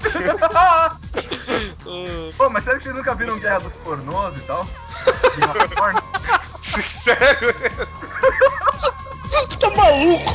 Mas sério que vocês nunca viram Guerra dos Pornôs e tal? Sério? Tá maluco?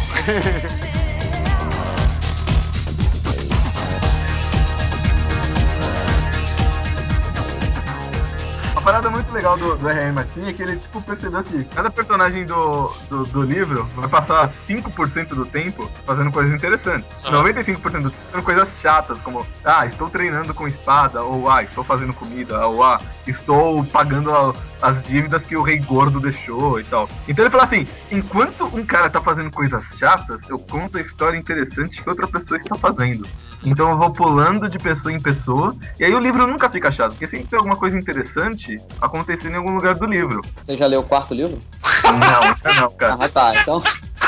Uma parada muito legal do R.R. Martin é que ele, tipo, percebeu que cada personagem do livro vai passar 5% do tempo fazendo coisas interessantes. 95% do tempo fazendo coisas chatas, como, estou treinando com espada, ou, estou fazendo comida, ou, estou pagando as dívidas que o Rei Gordo deixou e tal. Então ele fala assim, enquanto um cara tá fazendo coisas chatas, eu conto a história interessante que outra pessoa está fazendo. Então eu vou pulando de pessoa em pessoa, e aí o livro nunca fica chato, porque sempre tem alguma coisa interessante acontecendo em algum lugar do livro. Você já leu o 4º livro? Não, cara. Ah, tá, então...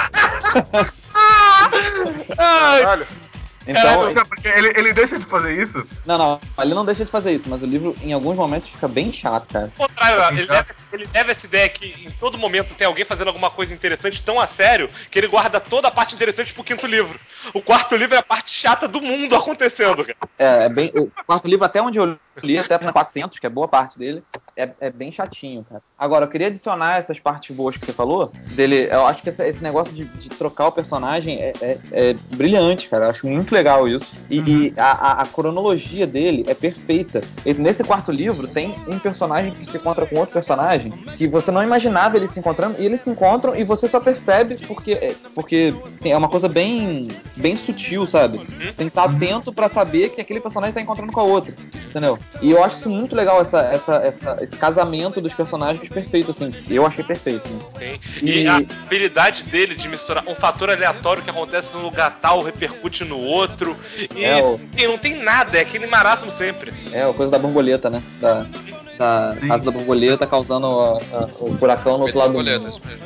Caralho. Então, porque ele deixa de fazer isso? Não, ele não deixa de fazer isso, mas o livro em alguns momentos fica bem chato, cara. Ao contrário, ele leva essa ideia que em todo momento tem alguém fazendo alguma coisa interessante tão a sério que ele guarda toda a parte interessante pro 5º livro. O 4º livro é a parte chata do mundo acontecendo, cara. O 4º livro, até onde eu li, até na 400, que é boa parte dele, é bem chatinho, cara. Agora, eu queria adicionar essas partes boas que você falou, dele, eu acho que esse negócio de trocar o personagem é brilhante, cara, eu acho muito legal isso. E a cronologia dele é perfeita. Nesse 4º livro, tem um personagem que se encontra com outro personagem que você não imaginava eles se encontrando, e eles se encontram e você só percebe porque assim, é uma coisa bem sutil, sabe? Você tem que estar atento pra saber que aquele personagem tá encontrando com a outra, entendeu? E eu acho isso muito legal, esse casamento dos personagens perfeito, assim. Eu achei perfeito, né? Sim. E a habilidade dele de misturar um fator aleatório que acontece num lugar tal repercute no outro. E não tem nada, é aquele marasmo sempre. A coisa da borboleta, né? Da casa da borboleta causando o furacão no outro lado do mundo. Isso mesmo.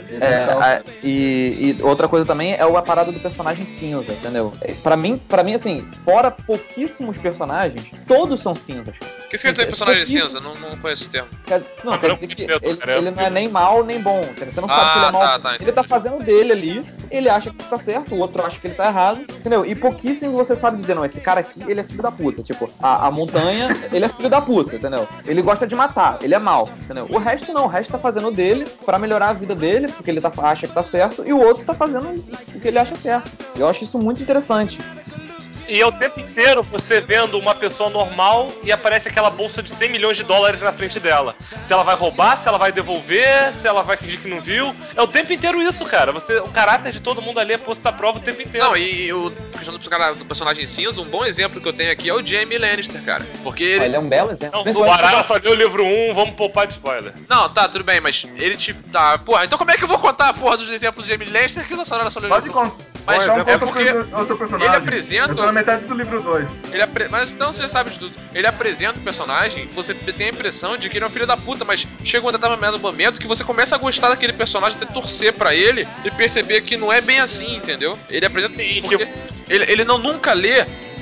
E outra coisa também é a parada do personagem cinza, entendeu? Pra mim, assim, fora pouquíssimos personagens, todos são cinzas. O que você quer dizer personagem cinza? Não conheço o termo. Quer dizer que ele não é nem mal nem bom, entendeu? Você não sabe se ele é mal. Ele tá fazendo dele ali, ele acha que tá certo, o outro acha que ele tá errado, entendeu? E pouquíssimo você sabe dizer, não, esse cara aqui, ele é filho da puta. Tipo, a montanha, ele é filho da puta, entendeu? Ele gosta de matar, ele é mal, entendeu? O resto não, o resto tá fazendo dele pra melhorar a vida dele, porque ele acha que tá certo, e o outro tá fazendo o que ele acha certo. Eu acho isso muito interessante. E é o tempo inteiro você vendo uma pessoa normal e aparece aquela bolsa de 100 milhões de dólares na frente dela. Se ela vai roubar, se ela vai devolver, se ela vai fingir que não viu. É o tempo inteiro isso, cara. O caráter de todo mundo ali é posto à prova o tempo inteiro. Não, e a questão do personagem cinza, um bom exemplo que eu tenho aqui é o Jaime Lannister, cara. Porque ele é um belo exemplo. Não, o Arara só leu o livro 1, vamos poupar de spoiler. Não, tá, tudo bem, mas ele porra, então como é que eu vou contar a porra dos exemplos do Jaime Lannister que o Arara só leu o livro 1? Pode contar. Mas é porque outro personagem. ele apresenta... Eu tô na metade do livro 2. Mas então você já sabe de tudo. Ele apresenta o personagem, você tem a impressão de que ele é um filho da puta, mas chega um determinado momento que você começa a gostar daquele personagem, até torcer pra ele e perceber que não é bem assim, entendeu? Ele apresenta... Porque ele não nunca lê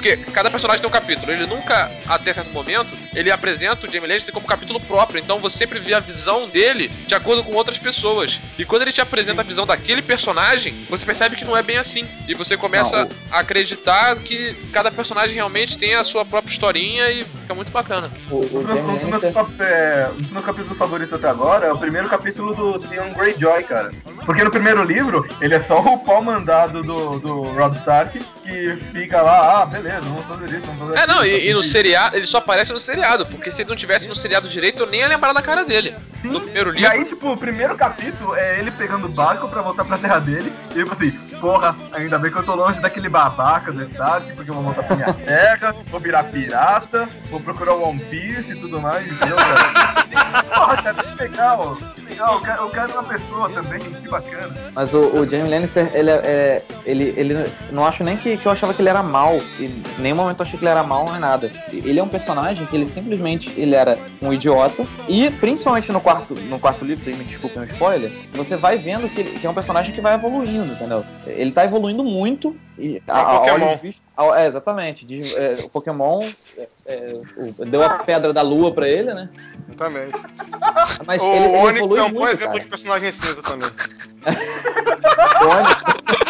Porque cada personagem tem um capítulo. Ele nunca, até certo momento, ele apresenta o Jaime Lannister como capítulo próprio. Então você sempre vê a visão dele de acordo com outras pessoas. E quando ele te apresenta a visão daquele personagem, você percebe que não é bem assim. E você começa a acreditar que cada personagem realmente tem a sua própria historinha e fica muito bacana. O meu capítulo favorito até agora é o primeiro capítulo do Theon Greyjoy, cara. Porque no primeiro livro, ele é só o pau mandado do Robb Stark, que fica lá, beleza, vamos fazer isso, vamos fazer aquilo. E no seriado, ele só aparece no seriado, porque se ele não tivesse no seriado direito, eu nem ia lembrar da cara dele. Sim. No primeiro livro. E aí, tipo, o primeiro capítulo é ele pegando o barco pra voltar pra terra dele, e eu assim, porra, ainda bem que eu tô longe daquele babaca do Stark, porque eu vou voltar pra minha terra, vou virar pirata, vou procurar o One Piece e tudo mais, entendeu, cara? Porra, cara, que legal, eu quero uma pessoa também, que bacana. Mas o Jaime Lannister, ele não acho nem que eu achava que ele era mal, e em nenhum momento eu achei que ele era mal, não é nada. Ele é um personagem que ele simplesmente, ele era um idiota, e principalmente no quarto livro, vocês me desculpem o spoiler, você vai vendo que é um personagem que vai evoluindo, entendeu? Ele tá evoluindo muito, e a olhos vistos... exatamente, o Pokémon deu a pedra da lua pra ele, né? Exatamente. Mas o ele Onix evolui é um bom muito, exemplo cara. de personagem cinza também. O Onix...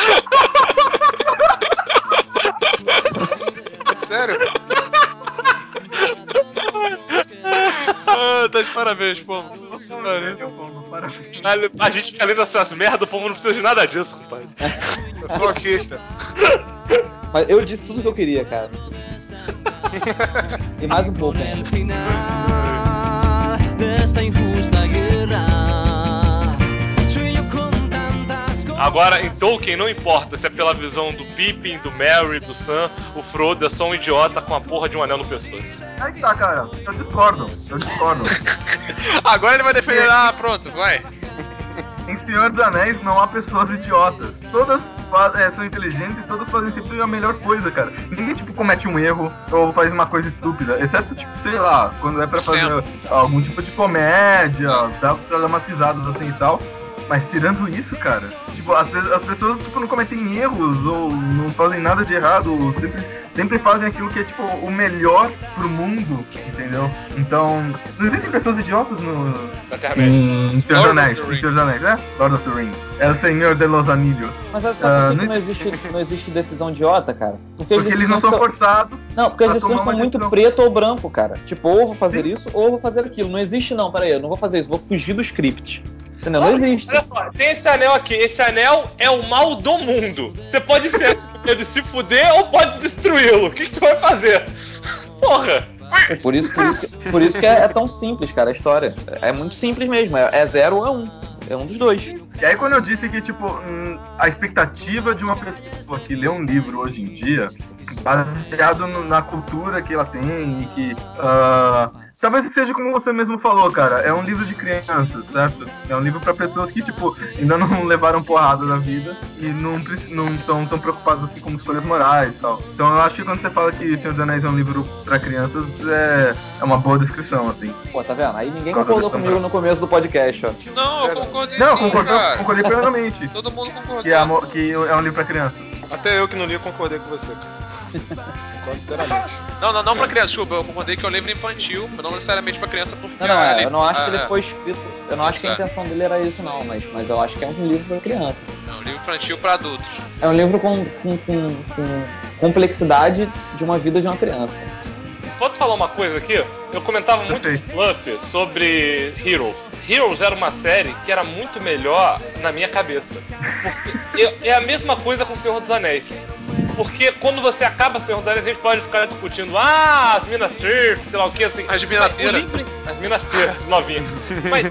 Sério? Tá de parabéns, pô. A gente fica lendo essas merda, o povo não precisa de nada disso, compadre. Eu sou autista. Mas eu disse tudo que eu queria, cara. E mais um pouco ainda. Agora, em Tolkien, não importa se é pela visão do Pippin, do Merry, do Sam, o Frodo é só um idiota com a porra de um anel no pescoço. Aí tá, cara, eu discordo. Agora ele vai defender. Pronto, vai. Em Senhor dos Anéis não há pessoas idiotas. Todas são inteligentes e todas fazem sempre a melhor coisa, cara. Ninguém, tipo, comete um erro ou faz uma coisa estúpida. Exceto, tipo, sei lá, quando é pra fazer algum tipo de comédia, dá pra dar umas risadas assim e tal. Mas tirando isso, cara, tipo, as pessoas tipo, não cometem erros ou não fazem nada de errado, ou sempre fazem aquilo que é tipo o melhor pro mundo, entendeu? Então, não existem pessoas idiotas em Senhor dos Anéis, né? Lord of the Rings. É o Senhor de los Anillos. Mas sabe por que não existe decisão idiota, cara? Porque eles não são forçados. Não, porque as decisões são muito preto ou branco, cara. Tipo, ou eu vou fazer isso, ou eu vou fazer aquilo. Não existe não, peraí, eu não vou fazer isso, vou fugir do script. Entendeu? Não existe. Olha só, tem esse anel aqui. Esse anel é o mal do mundo. Você pode enfiar esse poder de se fuder ou pode destruí-lo. O que tu vai fazer? Porra! É por isso que é tão simples, cara, a história. É muito simples mesmo. É 0 ou é 1. É um dos dois. E aí quando eu disse que, tipo, a expectativa de uma pessoa que lê um livro hoje em dia, baseado na cultura que ela tem e que... talvez seja como você mesmo falou, cara, é um livro de crianças, certo? É um livro pra pessoas que, tipo, ainda não levaram porrada na vida e não estão tão preocupadas assim com escolhas morais e tal. Então eu acho que quando você fala que Senhor dos Anéis é um livro pra crianças, é uma boa descrição, assim. Pô, tá vendo? Aí ninguém concordou comigo no começo do podcast, ó. Não, eu concordei cara. Concordei plenamente. Todo mundo concordou. Que é um livro pra crianças. Até eu que não li, concordei com você. Não pra criança, Chuba, eu concordei que é um livro infantil, mas não necessariamente pra criança, porque... eu não acho que ele foi escrito... Eu não acho que a intenção dele era isso, não, mas eu acho que é um livro pra criança. É um livro infantil pra adultos. É um livro com complexidade de uma vida de uma criança. Posso falar uma coisa aqui? Eu comentava muito com o Fluff sobre Heroes. Heroes era uma série que era muito melhor na minha cabeça. Porque é a mesma coisa com o Senhor dos Anéis. Porque quando você acaba Senhor dos Anéis, a gente pode ficar discutindo as Minas Tirith, sei lá o que, assim. As Minas As Minas Tirith, novinhas. Mas...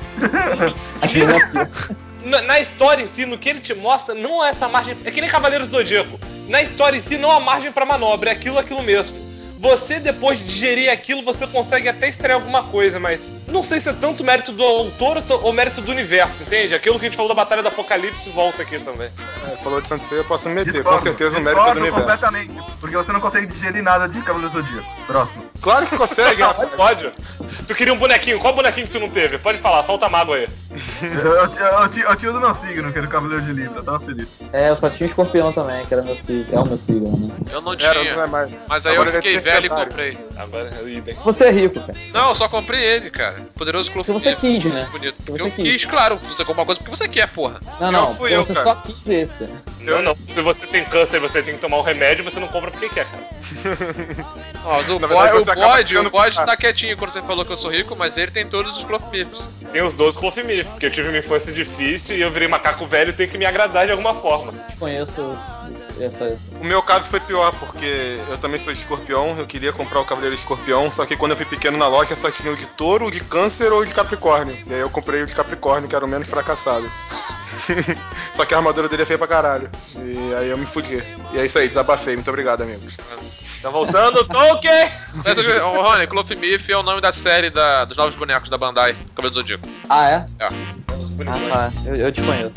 na história em si, no que ele te mostra, não há essa margem... É que nem Cavaleiros do Zodíaco. Na história em si, não há margem pra manobra. É aquilo mesmo. Você, depois de digerir aquilo, você consegue até extrair alguma coisa, mas não sei se é tanto mérito do autor ou mérito do universo, entende? Aquilo que a gente falou da Batalha do Apocalipse volta aqui também. Falou de Santo Ceia, eu posso me meter. Com certeza o mérito do universo. Completamente, porque você não consegue digerir nada de Cavaleiro do Zodíaco. Próximo. Claro que consegue. Pode. Tu queria um bonequinho. Qual bonequinho que tu não teve? Pode falar, solta a mágoa aí. Eu tinha o do meu signo, que era o Cavaleiro de Libra, eu tava feliz. Eu só tinha o Escorpião também, que era meu signo. É o meu signo, né? Eu não tinha. Não é mais. Mas aí Agora eu fiquei ele é velho e secretário. comprei. Agora é o idem. Você é rico, cara. Não, eu só comprei ele, cara. Poderoso Porque Clofimir. você quis, né? Bonito. Porque Porque você eu quis. quis, claro. Você compra uma coisa porque você quer, porra. Não, fui porque eu, você cara. só quis esse. Não. Se você tem câncer e você tem que tomar um remédio, você não compra porque quer, cara. Ó, mas o Na verdade, você acaba ficando bode com- tá quietinho quando você falou que eu sou rico, mas ele tem todos os Clofimirs. Tem os 12 Clofimir, porque eu tive uma infância difícil e eu virei macaco velho e tenho que me agradar de alguma forma. Conheço essa. O meu caso foi pior, porque eu também sou de escorpião, eu queria comprar o Cavaleiro Escorpião, só que quando eu fui pequeno na loja só tinha o de touro, o de câncer ou o de capricórnio. E aí eu comprei o de capricórnio, que era o menos fracassado. Só que a armadura dele é feia pra caralho. E aí eu me fudi. E é isso aí, desabafei. Muito obrigado, amigos. Tá voltando, Tolkien! Ô, Rony, Clofimir é o nome da série dos novos bonecos da Bandai, Cabelo do Zodíaco. Ah, é? É. Ah, tá. Eu desconheço.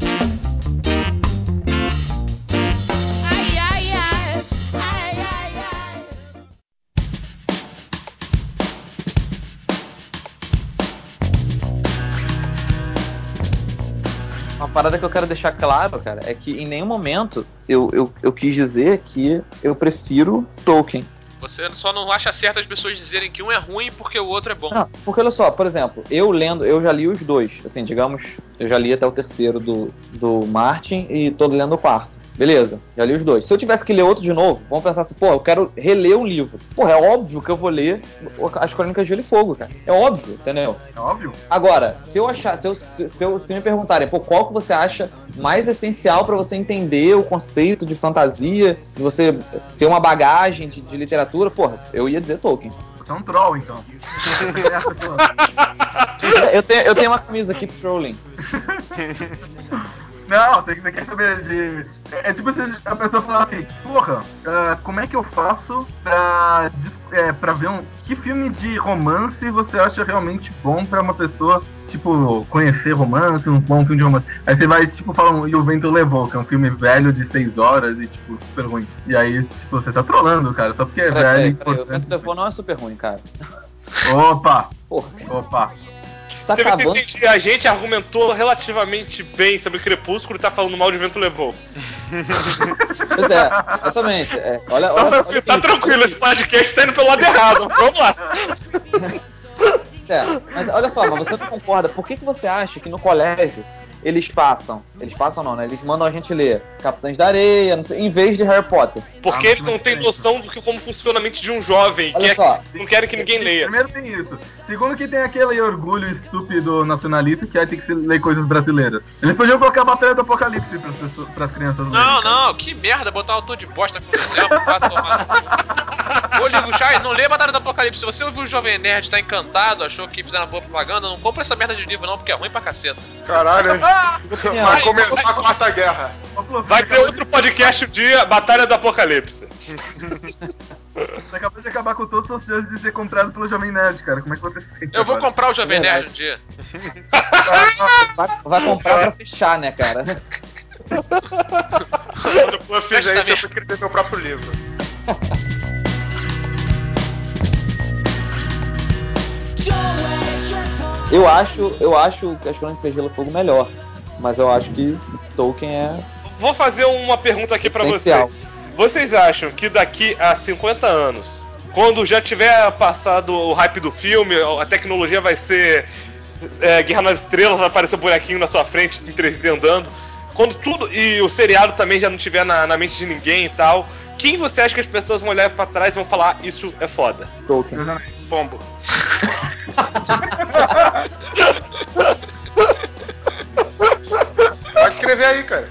Uma parada que eu quero deixar claro, cara, é que em nenhum momento eu quis dizer que eu prefiro Tolkien. Você só não acha certo as pessoas dizerem que um é ruim porque o outro é bom. Não, porque olha só, por exemplo, eu já li os dois. Assim, digamos, eu já li até o terceiro do Martin e tô lendo o quarto. Beleza, já li os dois. Se eu tivesse que ler outro de novo, vamos pensar assim, pô, eu quero reler um livro. Porra, é óbvio que eu vou ler As Crônicas de Gelo e Fogo, cara. É óbvio, entendeu? É óbvio? Agora, se me perguntarem, pô, qual que você acha mais essencial pra você entender o conceito de fantasia, de você ter uma bagagem de literatura, porra, eu ia dizer Tolkien. Você é um troll, então. Eu tenho uma camisa Keep Trolling. Não, você quer saber de... É tipo se a pessoa falar assim, porra, como é que eu faço pra ver que filme de romance você acha realmente bom pra uma pessoa, tipo, conhecer romance, um bom filme de romance. Aí você vai, tipo, fala E o Vento Levou, que é um filme velho de 6 horas e, tipo, super ruim. E aí, tipo, você tá trolando, cara, só porque é velho. Peraí, o Vento Levou não é super ruim, cara. Opa! Porra, Opa! tá Você vê acabando. que a gente argumentou relativamente bem sobre Crepúsculo e tá falando mal de Vento Levou. Pois é, exatamente. Olha, Tá tranquilo, esse podcast tá indo pelo lado errado. Vamos lá. Mas olha só, mas você não concorda? Por que você acha que no colégio eles passam não, né? Eles mandam a gente ler Capitães da Areia, não sei, em vez de Harry Potter? Porque eles não têm noção do que como funciona a mente de um jovem, Olha só. não querem que ninguém leia. Primeiro tem isso. Segundo que tem aquele orgulho estúpido nacionalista que aí tem que ler coisas brasileiras. Eles podiam colocar a Batalha do Apocalipse pras crianças lerem. Não, que merda, botar um autor de bosta com exemplo pra tomar. Ô, Ligo Chai, não lê Batalha do Apocalipse. Se você ouviu o Jovem Nerd, tá encantado, achou que fizeram uma boa propaganda, não compra essa merda de livro não, porque é ruim pra caceta. Caralho, vai começar a Quarta Guerra. Vai ter outro podcast um dia, Batalha do Apocalipse. Você acabou de acabar com todas as chances de ser comprado pelo Jovem Nerd, cara. Como é que você se sente Eu vou agora? comprar o Jovem Nerd um dia. Vai comprar pra fechar, né, cara? Quando eu fizer isso, eu vou escrever meu próprio livro. Eu acho que As Crônicas de Gelo e Fogo melhor. Mas eu acho que Tolkien é Vou fazer uma pergunta aqui pra essencial. vocês. Vocês acham que daqui a 50 anos, quando já tiver passado o hype do filme, a tecnologia vai ser Guerra nas Estrelas, vai aparecer um bonequinho na sua frente em 3D andando, quando tudo, e o seriado também já não tiver na mente de ninguém e tal, quem você acha que as pessoas vão olhar pra trás e vão falar, isso é foda? Tolkien. Pombo. Pode escrever aí, cara.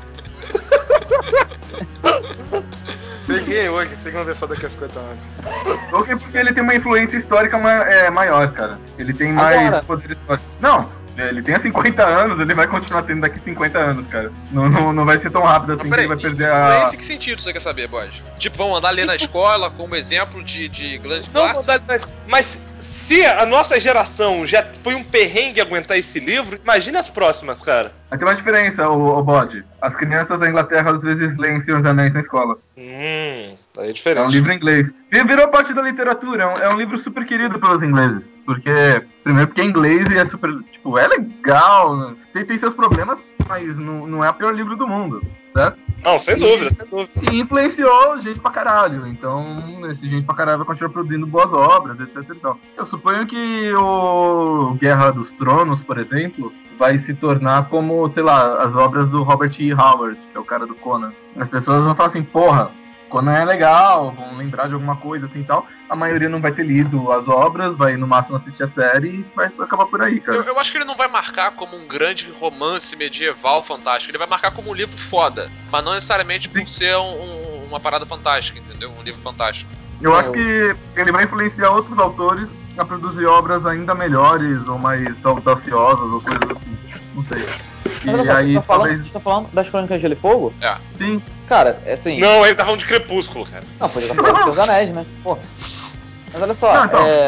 Vocês riem hoje, vocês vão ver só daqui a 50 anos. Tolkien porque ele tem uma influência histórica maior, cara. Ele tem mais Agora. poder histórico. Não, ele tem há 50 anos, ele vai continuar tendo daqui 50 anos, cara. Não vai ser tão rápido assim que ele vai perder a... Influência em que sentido você quer saber, Bode? Tipo, vão andar ler na escola como exemplo de grande Não, classe? mas se Se a nossa geração já foi um perrengue aguentar esse livro, imagina as próximas, cara. Mas tem uma diferença, o Bode. As crianças da Inglaterra às vezes leem Senhor dos Anéis na escola. Aí é diferente. É um livro em inglês. E virou parte da literatura. É um livro super querido pelos ingleses. Primeiro porque é inglês e é super... Tipo, é legal. Né? Tem seus problemas, mas não é o pior livro do mundo, certo? Não, sem dúvida. E influenciou gente pra caralho. Então, esse gente pra caralho vai continuar produzindo boas obras, etc. Então, eu suponho que o Guerra dos Tronos, por exemplo, vai se tornar como, sei lá, as obras do Robert E. Howard, que é o cara do Conan. As pessoas vão falar assim, porra, Conan é legal, vão lembrar de alguma coisa assim e tal. A maioria não vai ter lido as obras, vai no máximo assistir a série e vai acabar por aí, cara. Eu acho que ele não vai marcar como um grande romance medieval fantástico. Ele vai marcar como um livro foda, mas não necessariamente por ser uma parada fantástica, entendeu? Um livro fantástico. Eu acho que ele vai influenciar outros autores a produzir obras ainda melhores ou mais audaciosas ou coisas assim. Não sei. Mas olha só, você tá falando das Crônicas de Gelo e Fogo? É. Sim. Cara, é assim... Não, ele tá falando de Crepúsculo, cara. Não, podia estar falando dos Anéis, né? Pô. Mas olha só,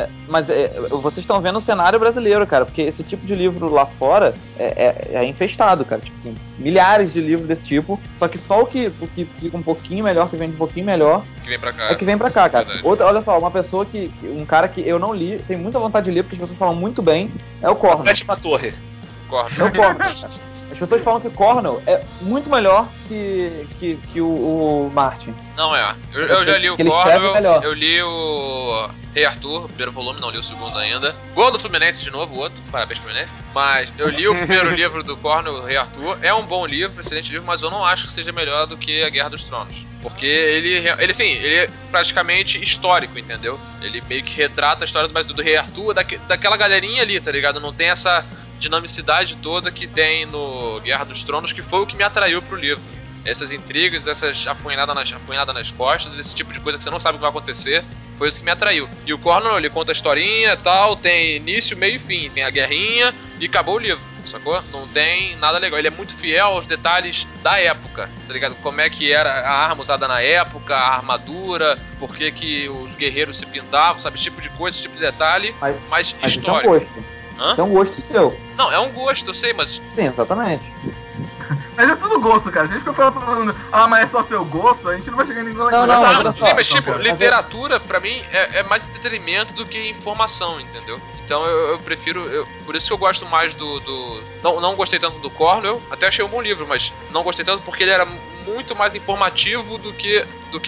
vocês estão vendo o cenário brasileiro, cara, porque esse tipo de livro lá fora é infestado, cara. Tipo, tem milhares de livros desse tipo, só o que fica um pouquinho melhor, que vende um pouquinho melhor, que vem pra cá. É que vem pra cá, cara. Olha só, uma pessoa um cara que eu não li, tem muita vontade de ler, porque as pessoas falam muito bem, é o Cornell. Sétima Torre. É o Cornell, cara. As pessoas falam que Cornell é muito melhor que o Martin. Não é. Eu já li o Cornell, eu li o Rei Arthur, o primeiro volume, não li o segundo ainda. Gol do Fluminense de novo, o outro. Parabéns, Fluminense. Mas eu li o primeiro livro do Cornell, o Rei Arthur. É um bom livro, excelente livro, mas eu não acho que seja melhor do que A Guerra dos Tronos. Porque ele é praticamente histórico, entendeu? Ele meio que retrata a história do Rei Arthur, daquela galerinha ali, tá ligado? Não tem essa dinamicidade toda que tem no Guerra dos Tronos, que foi o que me atraiu pro livro. Essas intrigas, essas apunhaladas nas costas, esse tipo de coisa que você não sabe o que vai acontecer, foi isso que me atraiu. E o Cornell, ele conta a historinha e tal, tem início, meio e fim, tem a guerrinha e acabou o livro, sacou? Não tem nada legal. Ele é muito fiel aos detalhes da época, tá ligado? Como é que era a arma usada na época, a armadura, por que os guerreiros se pintavam, sabe? Esse tipo de coisa, esse tipo de detalhe, mas histórico. Isso é um gosto. Isso é um gosto seu. Não, é um gosto, eu sei, mas... Sim, exatamente. Mas é tudo gosto, cara. Se a gente ficar falando, mas é só seu gosto, a gente não vai chegar em ninguém lá. Não, sim, mas tipo, literatura, pra mim, é mais entretenimento do que informação, entendeu? Então eu prefiro... por isso que eu gosto mais do... Não gostei tanto do Cornell, até achei um bom livro, mas não gostei tanto porque ele era muito mais informativo do que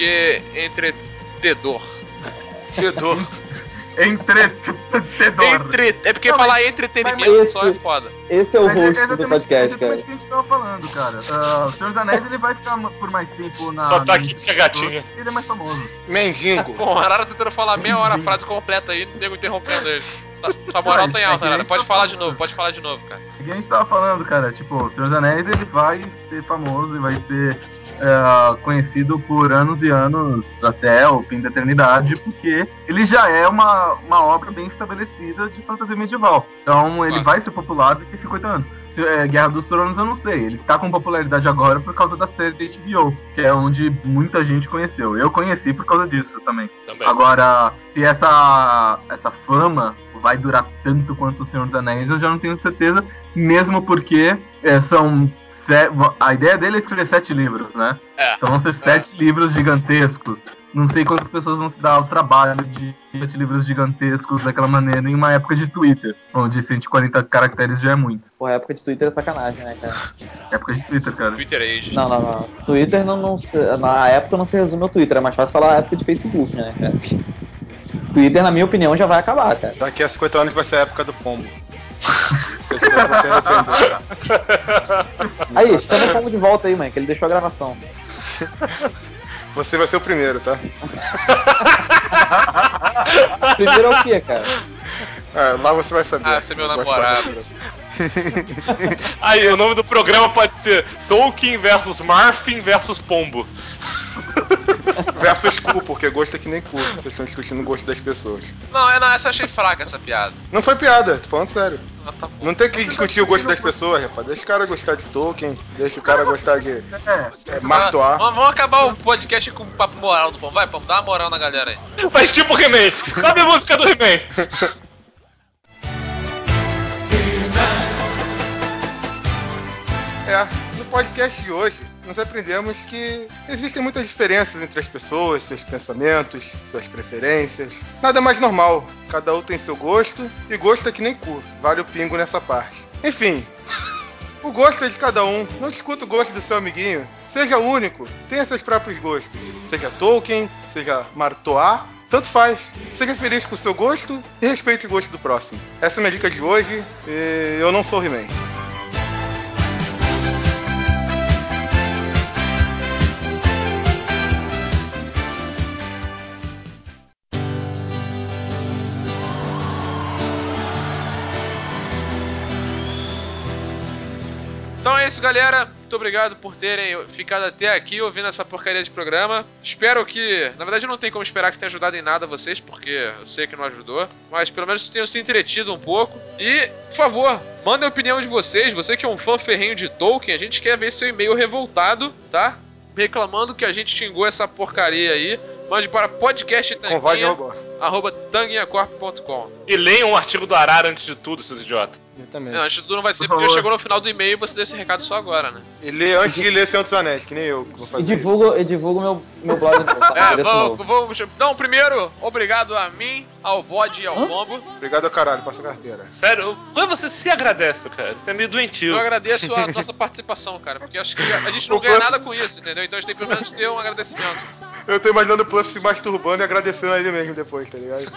entretedor. Fedor. É porque falar entretenimento só é foda. Esse é o host do podcast, cara. É o que a gente tava falando, cara. O Senhor dos Anéis, ele vai ficar por mais tempo na... Só tá aqui com a gatinha. Ele é mais famoso. Mendigo. Pô, o Arara tentando falar meia hora a frase completa aí, não nego interrompendo ele. Sua moral tá em alta, Arara. Pode falar de novo, cara. É que a gente tava falando, cara. Tipo, o Senhor dos Anéis, ele vai ser famoso e vai ser... conhecido por anos e anos até o fim da eternidade, porque ele já é uma obra bem estabelecida de fantasia medieval. Então ele vai ser popular daqui a 50 anos. Guerra dos Tronos eu não sei, ele tá com popularidade agora por causa da série da HBO, que é onde muita gente conheceu. Eu conheci por causa disso também. Agora, se essa fama vai durar tanto quanto o Senhor dos Anéis, eu já não tenho certeza, mesmo porque são... A ideia dele é escrever 7 livros, né? Então vão ser 7 livros gigantescos. Não sei quantas pessoas vão se dar o trabalho de 7 livros gigantescos daquela maneira em uma época de Twitter, onde 140 caracteres já é muito. Pô, a época de Twitter é sacanagem, né, cara? Época de Twitter, cara. Twitter Age. Não. Twitter na época não se resume ao Twitter, é mais fácil falar a época de Facebook, né, cara? Twitter, na minha opinião, já vai acabar, cara. Daqui a 50 anos vai ser a época do pombo. Vocês todos vão se arrepender. Aí, chama o pombo de volta aí, mãe, que ele deixou a gravação. Você vai ser o primeiro, tá? Primeiro é o quê, cara? Lá você vai saber. Você é meu namorado. Aí, o nome do programa pode ser Tolkien versus Marfin versus Pombo. Versus cu, porque gosto é que nem cu. Vocês estão discutindo o gosto das pessoas. Não, essa eu achei fraca, essa piada. Não foi piada, tô falando sério. Tá não tem que discutir o gosto das pessoas, rapaz. Deixa o cara gostar de Tolkien, deixa o cara gostar de Martoar. Vamos acabar o podcast com o papo moral do Pombo. Vai, Pombo, dá uma moral na galera aí. Faz tipo He-Man. Sabe a música do He-Man? No podcast de hoje, nós aprendemos que existem muitas diferenças entre as pessoas, seus pensamentos, suas preferências. Nada mais normal. Cada um tem seu gosto, e gosto é que nem cu. Vale o pingo nessa parte. Enfim, o gosto é de cada um. Não discuta o gosto do seu amiguinho. Seja único. Tenha seus próprios gostos. Seja Tolkien, seja Martoá, tanto faz. Seja feliz com o seu gosto e respeite o gosto do próximo. Essa é a minha dica de hoje. E eu não sou o He-Man. Então é isso, galera. Muito obrigado por terem ficado até aqui ouvindo essa porcaria de programa. Espero que... Na verdade, não tem como esperar que tenha ajudado em nada vocês, porque eu sei que não ajudou. Mas pelo menos tenham se entretido um pouco. E, por favor, mandem a opinião de vocês. Você que é um fã ferrenho de Tolkien, a gente quer ver seu e-mail revoltado, tá? Reclamando que a gente xingou essa porcaria aí. Mande para podcasttanguinha@tanguinhacorp.com. E leiam um artigo do Arara antes de tudo, seus idiotas. Não, antes de tudo não vai ser, porque chegou no final do e-mail e você deu esse recado só agora, né? E lê antes de ler Senhor dos Anéis, que nem eu que vou fazer e divulgo meu blog. Vamos. Então, primeiro, obrigado a mim, ao bode e ao bombo. Obrigado ao caralho, passa a carteira. Sério, quando você se agradece, cara? Você é meio doentio. Eu agradeço a nossa participação, cara, porque acho que a gente não ganha nada com isso, entendeu? Então a gente tem pelo menos ter um agradecimento. Eu tô imaginando o Pluff se masturbando e agradecendo a ele mesmo depois, tá ligado?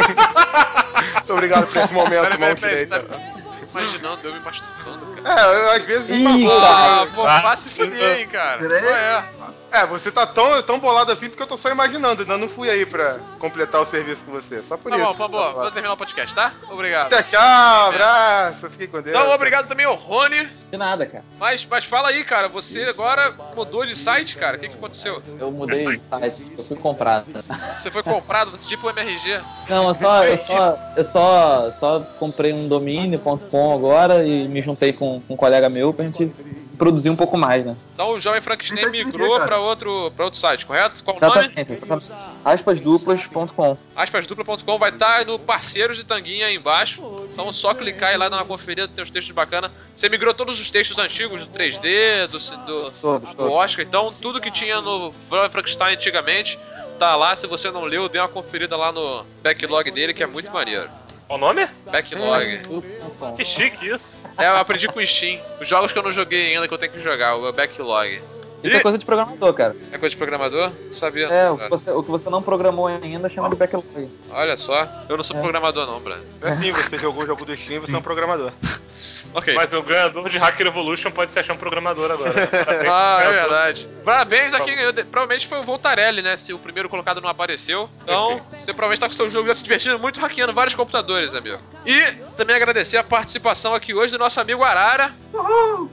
Muito obrigado por esse momento, mão direita. Imaginando eu me masturbando, cara. Eu às vezes me vá se fuder, hein, cara. Você tá tão bolado assim porque eu tô só imaginando. Ainda não fui aí pra completar o serviço com você. Só por isso. Tá bom. Vou terminar o podcast, tá? Obrigado. Tchau, abraço. Fiquem com Deus. Então, obrigado também ao Rony. De nada, cara. Mas fala aí, cara. Você agora mudou de site, cara. O que aconteceu? Eu mudei de site. Eu fui comprado. Você foi comprado? Você tipo um MRG? Não, eu só comprei um domínio.com agora e me juntei com um colega meu pra gente produzir um pouco mais, né? Então o Jovem Frankenstein migrou pra outro site, correto? Qual o nome? Exatamente. Aspasduplas.com. Aspasdupla.com vai estar no Parceiros de Tanguinha aí embaixo. Então só clicar e lá dar uma conferida, tem uns textos bacanas. Você migrou todos os textos antigos do 3D, do Oscar. Então tudo que tinha no Jovem Frankenstein antigamente tá lá. Se você não leu, dê uma conferida lá no backlog dele, que é muito maneiro. Qual o nome? Backlog. Que chique isso. Eu aprendi com o Steam. Os jogos que eu não joguei ainda, que eu tenho que jogar, o backlog. Isso é coisa de programador, cara. É coisa de programador? Não sabia. O que você não programou ainda chama de backlog. Olha só, eu não sou programador não, Brad. Sim, você jogou o jogo do Steam, você é um programador. Ok. Mas o ganhador de Hacker Evolution pode se achar um programador agora. Parabéns, é verdade. Parabéns a quem ganhou. Provavelmente foi o Voltarelli, né? Se o primeiro colocado não apareceu. Então, você provavelmente tá com o seu jogo já se divertindo muito hackeando vários computadores, amigo. E também agradecer a participação aqui hoje do nosso amigo Arara. Uhul!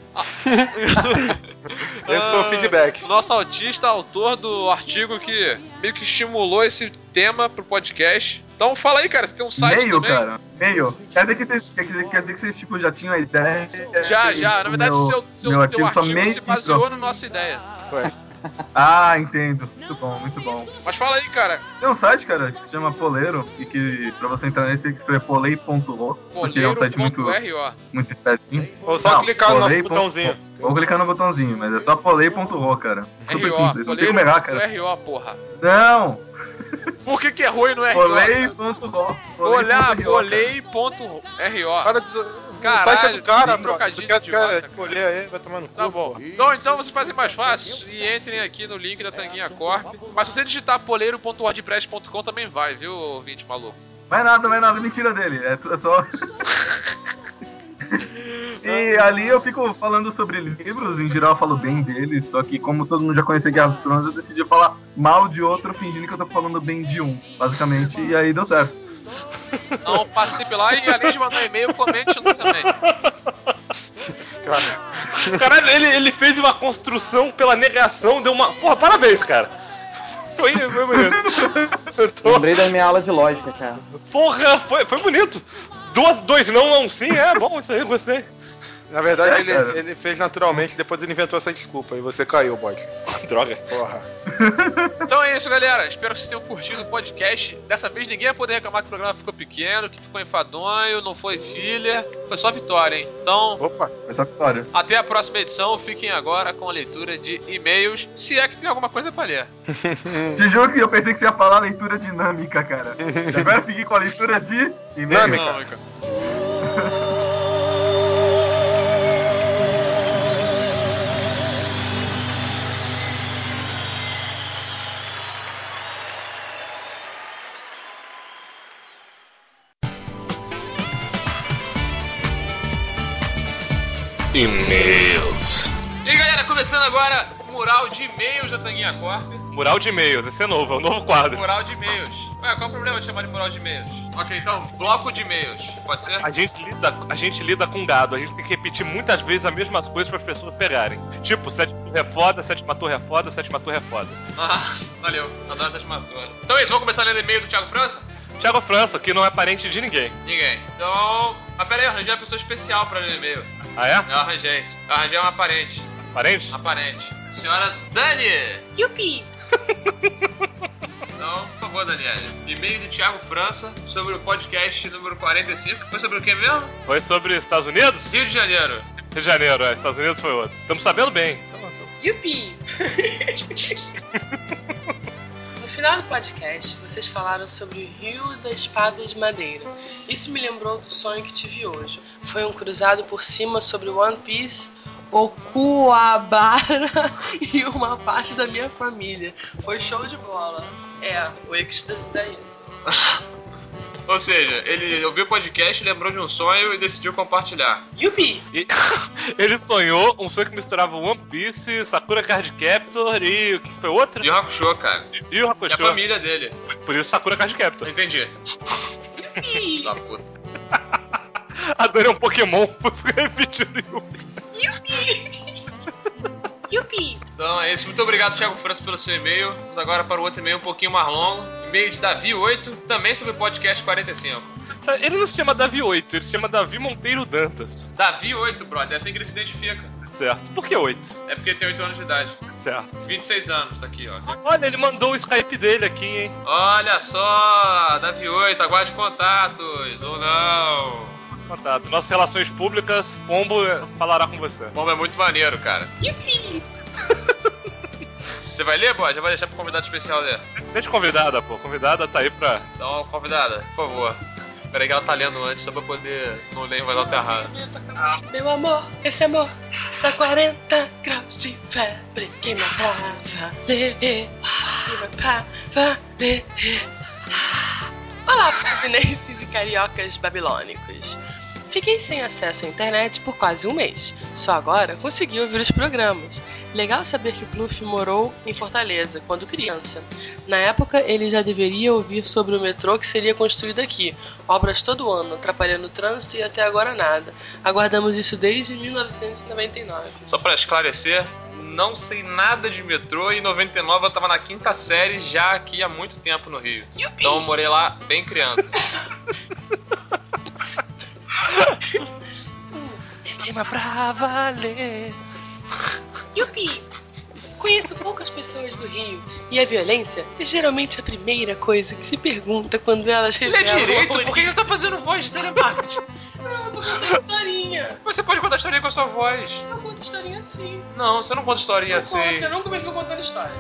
Esse foi o feedback. Nosso autista, autor do artigo que meio que estimulou esse tema pro podcast. Então fala aí, cara, você tem um site meio, também? Cara, meio. Quer dizer que vocês tipo, já tinham a ideia? Já. Na verdade, seu artigo se baseou na nossa ideia. Foi. Ah, entendo. Muito bom. Mas fala aí, cara. Tem um site, cara, que se chama Poleiro, e que pra você entrar nesse tem que escrever polei.ro, porque é um site muito espertinho. Ou só clicar no nosso botãozinho. Vou clicar no botãozinho, mas é só polei.ro, cara. Super simples, não tem como errar, cara. RO, porra. Não! Por que é ruim no RO? Polei.ro. Olhar, polei.ro. Para de... Caralho, o site é do cara, quer escolher aí, vai tomar no cu. Tá bom. Então vocês fazem mais fácil e entrem aqui no link da Tanguinha Corp. Mas se você digitar poleiro.wordpress.com também vai, viu, ouvinte maluco? Vai nada, mentira dele. É só... E ali eu fico falando sobre livros, em geral eu falo bem deles, só que como todo mundo já conhece Guerra dos Tronos, eu decidi falar mal de outro, fingindo que eu tô falando bem de um, basicamente, e aí deu certo. Então participe lá e além de mandar e-mail, comente lá também. Caralho, ele fez uma construção pela negação, deu uma... Porra, parabéns, cara. Foi bonito. Lembrei da minha aula de lógica, cara. Porra, foi bonito. Dois não, um sim, é bom isso aí, gostei. Na verdade, ele fez naturalmente, depois ele inventou essa desculpa e você caiu, bode. Droga. Porra. Então é isso, galera. Espero que vocês tenham curtido o podcast. Dessa vez ninguém vai poder reclamar que o programa ficou pequeno, que ficou enfadonho, não foi filler. Foi só vitória, hein? Então... Opa, foi só vitória. Até a próxima edição. Fiquem agora com a leitura de e-mails, se é que tem alguma coisa pra ler. Te juro que eu pensei que você ia falar leitura dinâmica, cara. E agora fiquei com a leitura de e-mails. Dinâmica. E-mails. E aí, galera, começando agora o mural de e-mails da Tanguinha Corp. Mural de e-mails, esse é novo, é um novo quadro. Mural de e-mails. Ué, qual é o problema de chamar de mural de e-mails? Ok, então, bloco de e-mails. Pode ser? A gente lida com gado, a gente tem que repetir muitas vezes as mesmas coisas para as pessoas pegarem. Tipo, sétima torre é foda, sétima torre é foda, sétima torre é foda. Ah, valeu. Adoro sétima torre. Então é isso, vamos começar lendo e-mail do Thiago França? Thiago França, que não é parente de ninguém. Ninguém. Então... Mas pera aí, eu arranjei uma pessoa especial pra ler o e-mail. Ah, é? Eu arranjei. Eu arranjei uma parente. Parente? Uma parente. Senhora Dani! Yupi! Então, por favor, Daniela. E-mail do Thiago França sobre o podcast número 45. Foi sobre o que mesmo? Foi sobre Estados Unidos? Rio de Janeiro. Rio de Janeiro, Estados Unidos foi outro. Estamos sabendo bem. Yupi! No final do podcast, vocês falaram sobre o Rio da Espada de Madeira. Isso me lembrou do sonho que tive hoje. Foi um cruzado por cima sobre One Piece, o Kuwabara e uma parte da minha família. Foi show de bola. É, o êxtase da isso. Ou seja, ele ouviu o podcast, lembrou de um sonho e decidiu compartilhar. Yupi! E ele sonhou um sonho que misturava One Piece, Sakura Card Captor e o que foi outro? E o Hakusho, cara. E o Hakusho. E a família dele. Por isso Sakura Card Captor. Entendi. Yupi! Da puta. A Dani é um Pokémon, fica repetindo Yupi! Yupi! Então é isso. Muito obrigado, Thiago França, pelo seu e-mail. Vamos agora para o outro e-mail um pouquinho mais longo. E-mail de Davi8, também sobre o podcast 45. Ele não se chama Davi 8, ele se chama Davi Monteiro Dantas. Davi8, brother. É assim que ele se identifica. Certo. Por que 8? É porque ele tem 8 anos de idade. Certo. 26 anos, tá aqui, ó. Olha, ele mandou o Skype dele aqui, hein? Olha só, Davi8, aguarde contatos, ou não. Contato. Nossas relações públicas, Pombo falará com você. Pombo é muito maneiro, cara. Yupi! Você vai ler, Bode? Já vai deixar pro convidado especial ler. Deixa convidada, pô. Convidada tá aí pra... Então, convidada, por favor. Peraí que ela tá lendo antes, só pra poder não ler em voz alta errada. Meu amor, esse amor tá 40 graus de febre. Queima pra valer, queima pra valer. Olá, fluminenses e cariocas babilônicos. Fiquei sem acesso à internet por quase um mês. Só agora consegui ouvir os programas. Legal saber que o Pluff morou em Fortaleza quando criança. Na época, ele já deveria ouvir sobre o metrô que seria construído aqui. Obras todo ano, atrapalhando o trânsito e até agora nada. Aguardamos isso desde 1999. Só pra esclarecer, não sei nada de metrô e em 99 eu tava na 5ª série já aqui há muito tempo no Rio. Yupi! Então eu morei lá bem criança. Queima pra valer. Yupi! Conheço poucas pessoas do Rio e a violência é geralmente a primeira coisa que se pergunta quando elas Ele é revelam direito? a origem. Por que você tá fazendo voz de telemarketing? Não, eu tô contando historinha. Você pode contar historinha com a sua voz. Eu conto historinha assim. Não, você não conta historinha assim. Você nunca me viu contando história.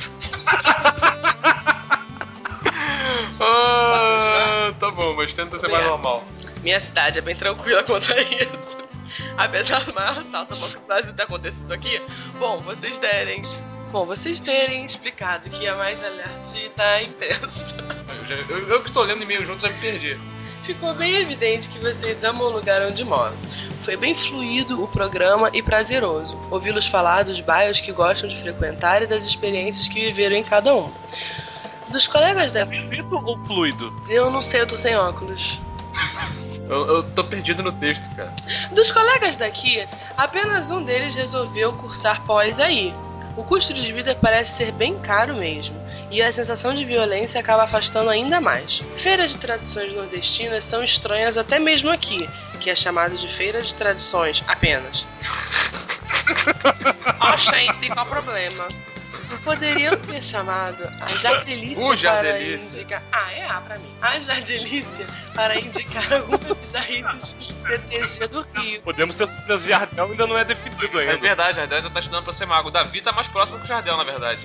Tá bom, mas tenta ser Obrigado. mais normal. Minha cidade é bem tranquila quanto a isso. Apesar do maior assalto ao Banco do Brasil ter acontecido aqui, vocês terem explicado que a Mais Alert tá intensa. Eu que tô lendo e-mail junto já me perdi. Ficou bem evidente que vocês amam o lugar onde moram. Foi bem fluido o programa e prazeroso ouvi-los falar dos bairros que gostam de frequentar e das experiências que viveram em cada um. Dos colegas da... Fluido ou fluido? Eu não sei, eu tô sem óculos. Eu tô perdido no texto, cara. Dos colegas daqui, apenas um deles resolveu cursar pós aí. O custo de vida parece ser bem caro mesmo, e a sensação de violência acaba afastando ainda mais. Feiras de tradições nordestinas são estranhas até mesmo aqui, que é chamado de feira de tradições apenas. Gente, qual o problema? Poderiam ter chamado a Jardelícia para indicar... pra mim. A Jardelícia para indicar algumas bizarrices de CTG do Rio. Podemos ser surpresos. O Jardel ainda não é definido ainda. É verdade, o Jardel ainda tá estudando pra ser mago. O Davi tá mais próximo que o Jardel, na verdade.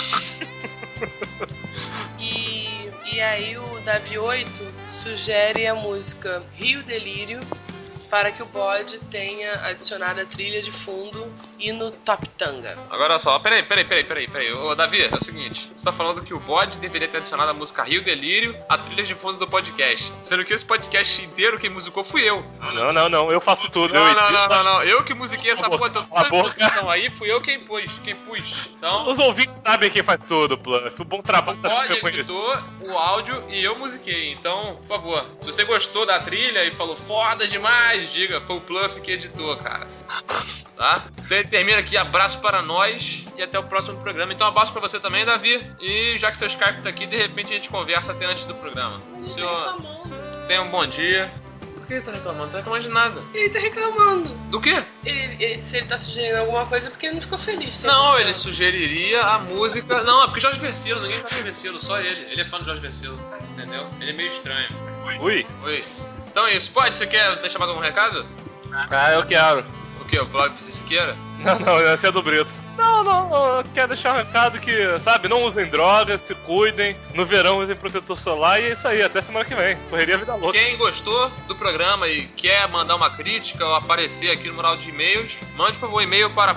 E aí o Davi 8 sugere a música Rio Delírio para que o bode tenha adicionado a trilha de fundo e no Top Tanga. Agora só, peraí. Ô, Davi, é o seguinte. Você tá falando que o bode deveria ter adicionado a música Rio Delírio à trilha de fundo do podcast. Sendo que esse podcast inteiro quem musicou fui eu. Não, eu faço tudo. Não. Eu que musiquei essa porra. A boca. Então, aí fui eu quem pus. Então, os ouvintes sabem quem faz tudo, Pluff. O bom trabalho tá sendo reconhecido. Editou o áudio e eu musiquei. Então, por favor, se você gostou da trilha e falou foda demais, diga, foi o Pluff que editou, cara. Tá? Então ele termina aqui, abraço para nós e até o próximo programa. Então abraço para você também, Davi. E já que seu Skype tá aqui, de repente a gente conversa até antes do programa. Senhor, tenha um bom dia. Por que ele tá reclamando? Não tá reclamando de nada. Ele tá reclamando. Do quê? Se ele tá sugerindo alguma coisa é porque ele não ficou feliz. Não, ele sugeriria a música... Não, é porque Jorge Versilo, ninguém tá Jorge Versilo, só ele. Ele é fã do Jorge Versilo, entendeu? Ele é meio estranho. Oi. Então é isso. Você quer deixar mais algum recado? Eu quero. O quê? O blog pra Siqueira? Não, esse é do Brito. Não, eu quero deixar um recado que, sabe, não usem drogas, se cuidem, no verão usem protetor solar e é isso aí, até semana que vem. Correria vida louca. Quem gostou do programa e quer mandar uma crítica ou aparecer aqui no mural de e-mails, mande por favor um e-mail para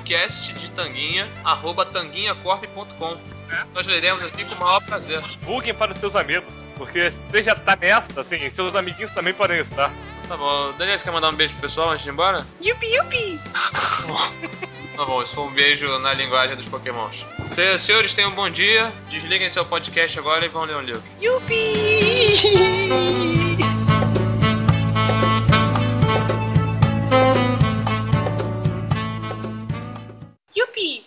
podcastdetanguinha@tanguinhacorp.com. Nós leremos aqui com o maior prazer. Divulguem para os seus amigos, porque você já tá nessa, assim, seus amiguinhos também podem estar. Tá bom, Daniel, você quer mandar um beijo pro pessoal antes de ir embora? Yupi! Tá bom, isso foi um beijo na linguagem dos pokémons. Senhores, tenham um bom dia. Desliguem seu podcast agora e vão ler um livro. Yupi! Yupi!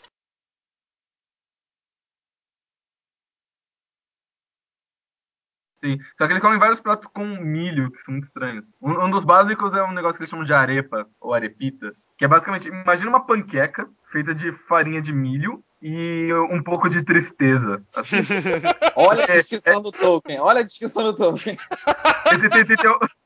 Sim, só que eles comem vários pratos com milho, que são muito estranhos. Um dos básicos é um negócio que eles chamam de arepa, ou arepita, que é basicamente, imagina uma panqueca feita de farinha de milho e um pouco de tristeza. Assim. Olha a descrição do Tolkien, Tem